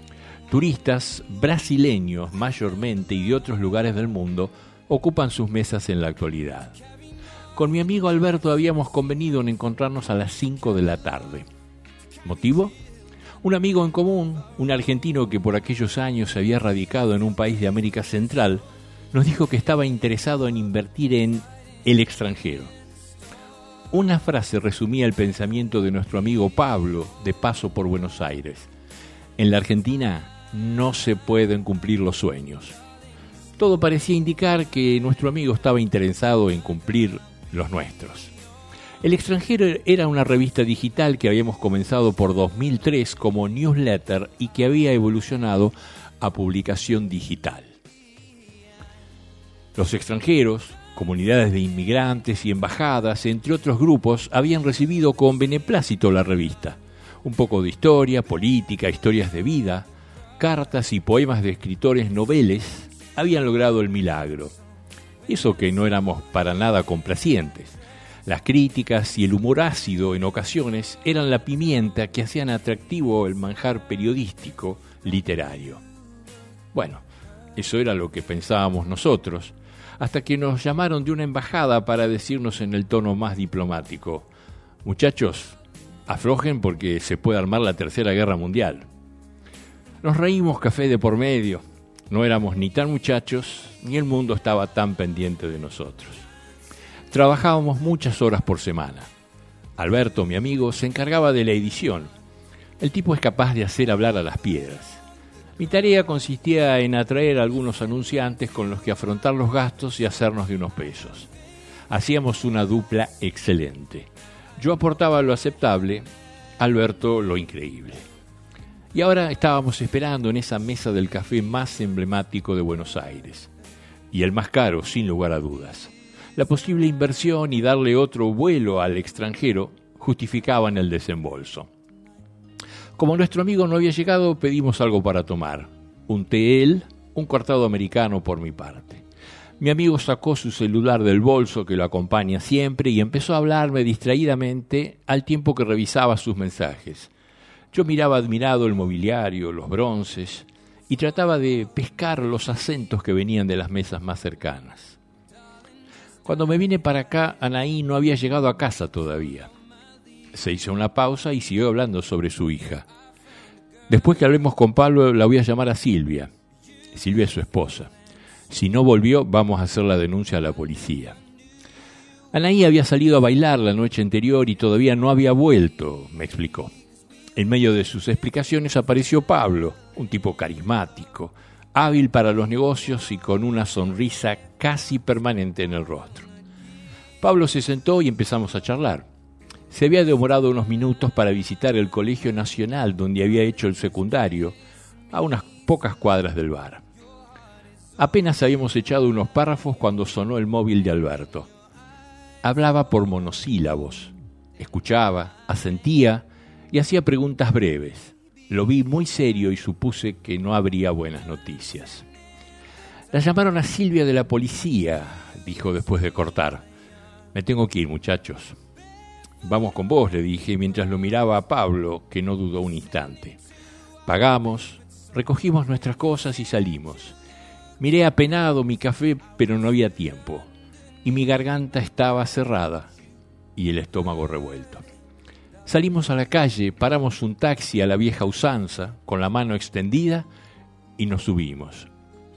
Speaker 4: Turistas brasileños mayormente y de otros lugares del mundo ocupan sus mesas en la actualidad. Con mi amigo Alberto habíamos convenido en encontrarnos a las 5 de la tarde. ¿Motivo? Un amigo en común, un argentino que por aquellos años se había radicado en un país de América Central, nos dijo que estaba interesado en invertir en el extranjero. Una frase resumía el pensamiento de nuestro amigo Pablo, de paso por Buenos Aires. En la Argentina no se pueden cumplir los sueños. Todo parecía indicar que nuestro amigo estaba interesado en cumplir los nuestros. El extranjero era una revista digital que habíamos comenzado por 2003 como newsletter y que había evolucionado a publicación digital. Los extranjeros, comunidades de inmigrantes y embajadas, entre otros grupos, habían recibido con beneplácito la revista. Un poco de historia, política, historias de vida, cartas y poemas de escritores noveles habían logrado el milagro. Eso que no éramos para nada complacientes. Las críticas y el humor ácido en ocasiones eran la pimienta que hacían atractivo el manjar periodístico literario. Bueno, eso era lo que pensábamos nosotros, hasta que nos llamaron de una embajada para decirnos en el tono más diplomático: muchachos, aflojen porque se puede armar la Tercera Guerra Mundial. Nos reímos café de por medio. No éramos ni tan muchachos, ni el mundo estaba tan pendiente de nosotros. Trabajábamos muchas horas por semana. Alberto, mi amigo, se encargaba de la edición. El tipo es capaz de hacer hablar a las piedras. Mi tarea consistía en atraer a algunos anunciantes con los que afrontar los gastos y hacernos de unos pesos. Hacíamos una dupla excelente. Yo aportaba lo aceptable, Alberto lo increíble. Y ahora estábamos esperando en esa mesa del café más emblemático de Buenos Aires. Y el más caro, sin lugar a dudas. La posible inversión y darle otro vuelo al extranjero justificaban el desembolso. Como nuestro amigo no había llegado, pedimos algo para tomar. Un té él, un cortado americano por mi parte. Mi amigo sacó su celular del bolso que lo acompaña siempre y empezó a hablarme distraídamente al tiempo que revisaba sus mensajes. Yo miraba admirado el mobiliario, los bronces y trataba de pescar los acentos que venían de las mesas más cercanas. Cuando me vine para acá, Anaí no había llegado a casa todavía. Se hizo una pausa y siguió hablando sobre su hija. Después que hablemos con Pablo, la voy a llamar a Silvia. Silvia es su esposa. Si no volvió, vamos a hacer la denuncia a la policía. Anaí había salido a bailar la noche anterior y todavía no había vuelto, me explicó. En medio de sus explicaciones apareció Pablo, un tipo carismático, hábil para los negocios y con una sonrisa casi permanente en el rostro. Pablo se sentó y empezamos a charlar. Se había demorado unos minutos para visitar el Colegio Nacional donde había hecho el secundario, a unas pocas cuadras del bar. Apenas habíamos echado unos párrafos cuando sonó el móvil de Alberto. Hablaba por monosílabos, escuchaba, asentía y hacía preguntas breves. Lo vi muy serio y supuse que no habría buenas noticias. La llamaron a Silvia de la policía, dijo después de cortar. Me tengo que ir, muchachos. Vamos con vos, le dije, mientras lo miraba a Pablo, que no dudó un instante. Pagamos, recogimos nuestras cosas y salimos. Miré apenado mi café, pero no había tiempo, y mi garganta estaba cerrada y el estómago revuelto. Salimos a la calle, paramos un taxi a la vieja usanza, con la mano extendida, y nos subimos.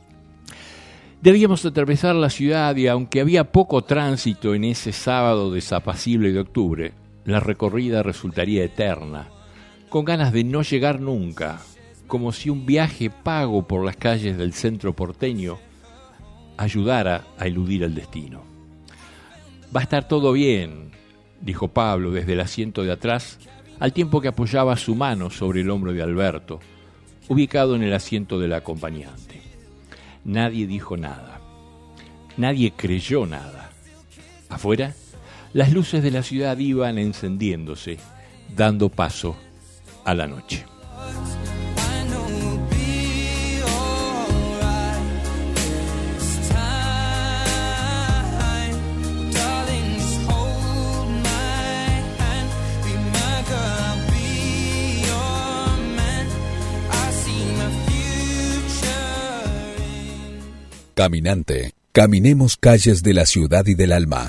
Speaker 4: Debíamos atravesar la ciudad y aunque había poco tránsito en ese sábado desapacible de octubre, la recorrida resultaría eterna, con ganas de no llegar nunca, como si un viaje pago por las calles del centro porteño ayudara a eludir el destino. Va a estar todo bien, dijo Pablo desde el asiento de atrás, al tiempo que apoyaba su mano sobre el hombro de Alberto, ubicado en el asiento del acompañante. Nadie dijo nada. Nadie creyó nada. Afuera, las luces de la ciudad iban encendiéndose, dando paso a la noche.
Speaker 3: Caminante, caminemos calles de la ciudad y del alma.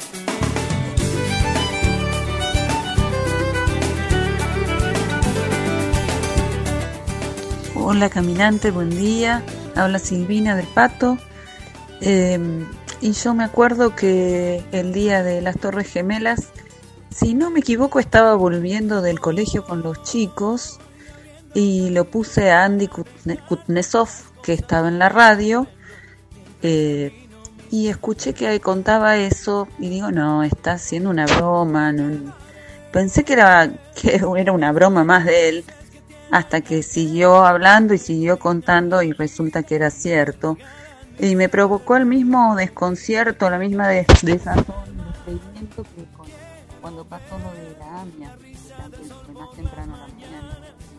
Speaker 18: Hola caminante, buen día. Habla Silvina del Pato. Y yo me acuerdo que el día de las Torres Gemelas, si no me equivoco, estaba volviendo del colegio con los chicos y lo puse a Andy Kuznetsov, que estaba en la radio. Y escuché que contaba eso y digo, no, está haciendo una broma. No. Pensé que era una broma más de él, hasta que siguió hablando y siguió contando y resulta que era cierto. Y me provocó el mismo desconcierto, la misma desazón, descreimiento que cuando pasó lo de la AMIA, más temprano a la mañana.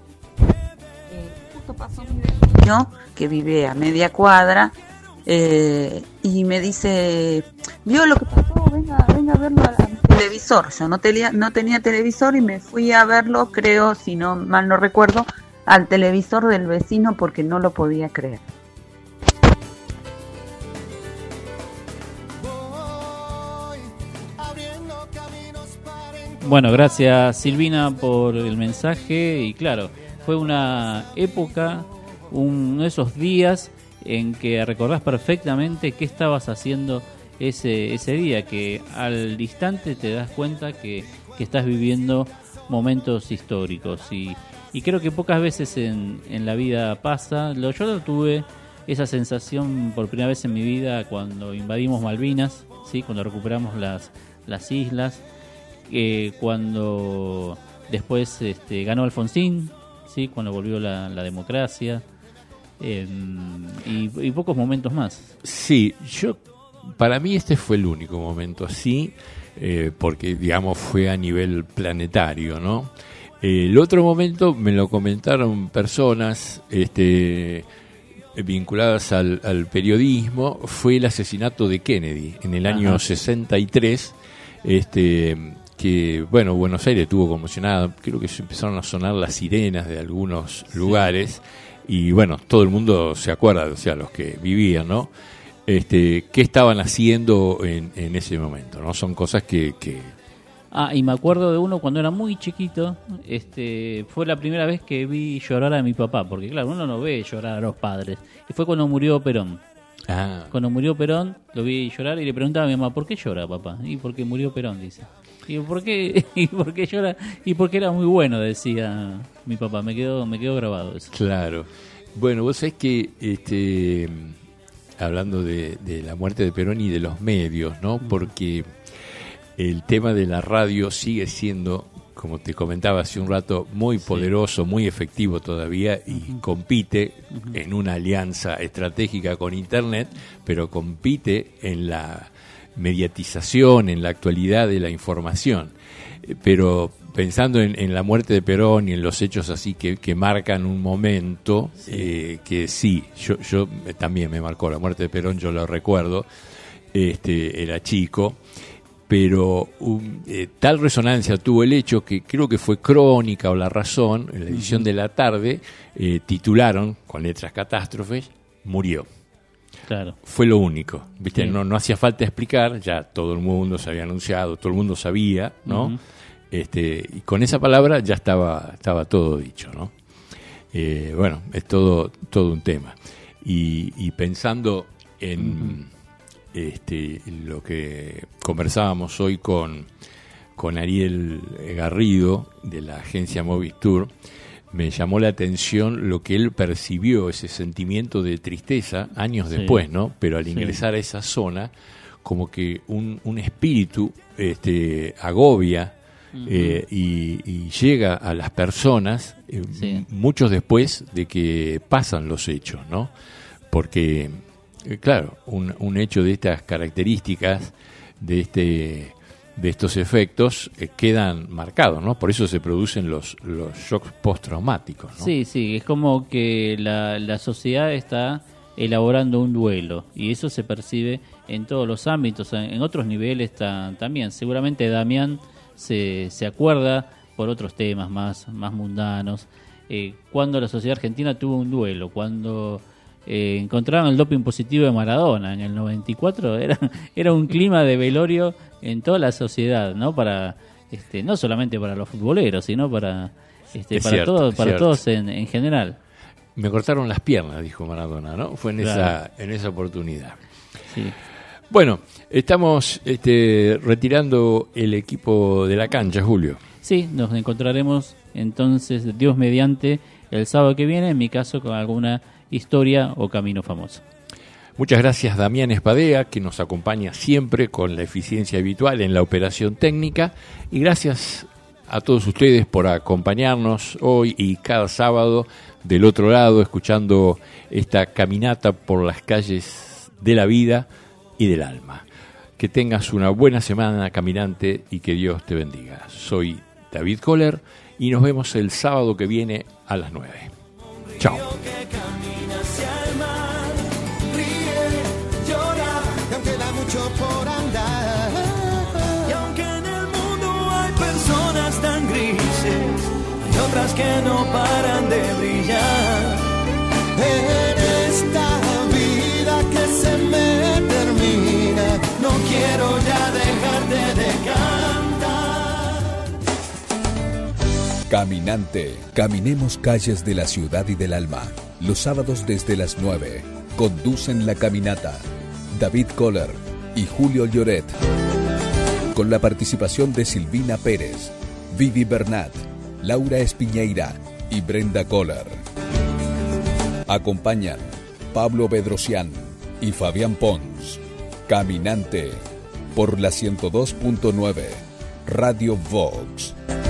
Speaker 18: Justo pasó mi vecino, que vive a media cuadra, y me dice, ¿vio lo que pasó? Venga a verlo al televisor. Yo no tenía televisor y me fui a verlo, creo, si no mal no recuerdo, al televisor del vecino porque no lo podía creer.
Speaker 6: Bueno, gracias Silvina por el mensaje y claro, fue una época, uno de esos días en que recordás perfectamente qué estabas haciendo ese día, que al instante te das cuenta que que estás viviendo momentos históricos. Y creo que pocas veces en la vida pasa. Yo tuve esa sensación por primera vez en mi vida cuando invadimos Malvinas, ¿sí? Cuando recuperamos las islas, cuando después ganó Alfonsín, ¿sí? Cuando volvió la democracia, y pocos momentos más.
Speaker 4: Sí, para mí este fue el único momento así, porque digamos fue a nivel planetario, ¿no? El otro momento me lo comentaron personas vinculadas al periodismo, fue el asesinato de Kennedy en el año 63, que bueno, Buenos Aires estuvo conmocionada, creo que se empezaron a sonar las sirenas de algunos lugares, y bueno, todo el mundo se acuerda, o sea, los que vivían, ¿no? ¿Qué estaban haciendo en ese momento, ¿no? Son cosas que...
Speaker 6: y me acuerdo de uno cuando era muy chiquito, fue la primera vez que vi llorar a mi papá, porque claro, uno no ve llorar a los padres, y fue cuando murió Perón. Cuando murió Perón, lo vi llorar y le preguntaba a mi mamá, ¿por qué llora, papá? Y porque murió Perón, dice. ¿Y por qué llora? Y porque era muy bueno, decía mi papá. Me quedó grabado eso.
Speaker 4: Claro. Bueno, vos sabés que hablando de la muerte de Perón y de los medios, ¿no? Porque el tema de la radio sigue siendo, como te comentaba hace un rato, muy poderoso, muy efectivo todavía, y compite en una alianza estratégica con Internet, pero compite en la mediatización, en la actualidad de la información. Pero pensando en la muerte de Perón y en los hechos así que marcan un momento, que sí, yo también me marcó la muerte de Perón, yo lo recuerdo, era chico, pero tal resonancia tuvo el hecho que creo que fue Crónica o La Razón, en la edición de la tarde, titularon con letras catástrofes, murió.
Speaker 6: Claro.
Speaker 4: Fue lo único, ¿viste?
Speaker 6: Sí.
Speaker 4: No hacía falta explicar, ya todo el mundo se había anunciado, todo el mundo sabía, ¿no? Y con esa palabra ya estaba todo dicho, ¿no? Bueno, es todo un tema. Y pensando en lo que conversábamos hoy con Ariel Garrido de la agencia Movistur, me llamó la atención lo que él percibió, ese sentimiento de tristeza años después, ¿no? Pero al ingresar a esa zona, como que un espíritu agobia y llega a las personas muchos después de que pasan los hechos, ¿no? Porque, claro, un hecho de estas características, de estos efectos, quedan marcados, ¿no? Por eso se producen los shocks postraumáticos, ¿no?
Speaker 6: Sí, es como que la sociedad está elaborando un duelo, y eso se percibe en todos los ámbitos, en otros niveles también. Seguramente Damián se acuerda por otros temas más mundanos, cuando la sociedad argentina tuvo un duelo, cuando encontraron el doping positivo de Maradona en el 94, era un clima de velorio en toda la sociedad, ¿no? Para no solamente para los futboleros, sino para todos en general.
Speaker 4: Me cortaron las piernas, dijo Maradona, ¿no? Fue en esa oportunidad.
Speaker 6: Sí.
Speaker 4: Bueno, estamos retirando el equipo de la cancha, Julio.
Speaker 6: Sí, nos encontraremos entonces, Dios mediante, el sábado que viene, en mi caso con alguna historia o camino famoso.
Speaker 4: Muchas gracias, Damián Espadea, que nos acompaña siempre con la eficiencia habitual en la operación técnica, y gracias a todos ustedes por acompañarnos hoy y cada sábado del otro lado, escuchando esta caminata por las calles de la vida y del alma. Que tengas una buena semana, caminante, y que Dios te bendiga. Soy David Kohler y nos vemos el sábado que viene a las 9. Chao.
Speaker 8: Por andar. Y aunque en el mundo hay personas tan grises, hay otras que no paran de brillar. En esta vida que se me termina, no quiero ya dejarte de cantar.
Speaker 3: Caminante, caminemos calles de la ciudad y del alma. Los sábados desde las 9. Conducen la caminata David Kohler y Julio Lloret. con la participación de Silvina Pérez, Vivi Bernat, Laura Espiñeira y Brenda Kohler. Acompañan Pablo Bedrosian y Fabián Pons. Caminante por la 102.9 Radio Vox.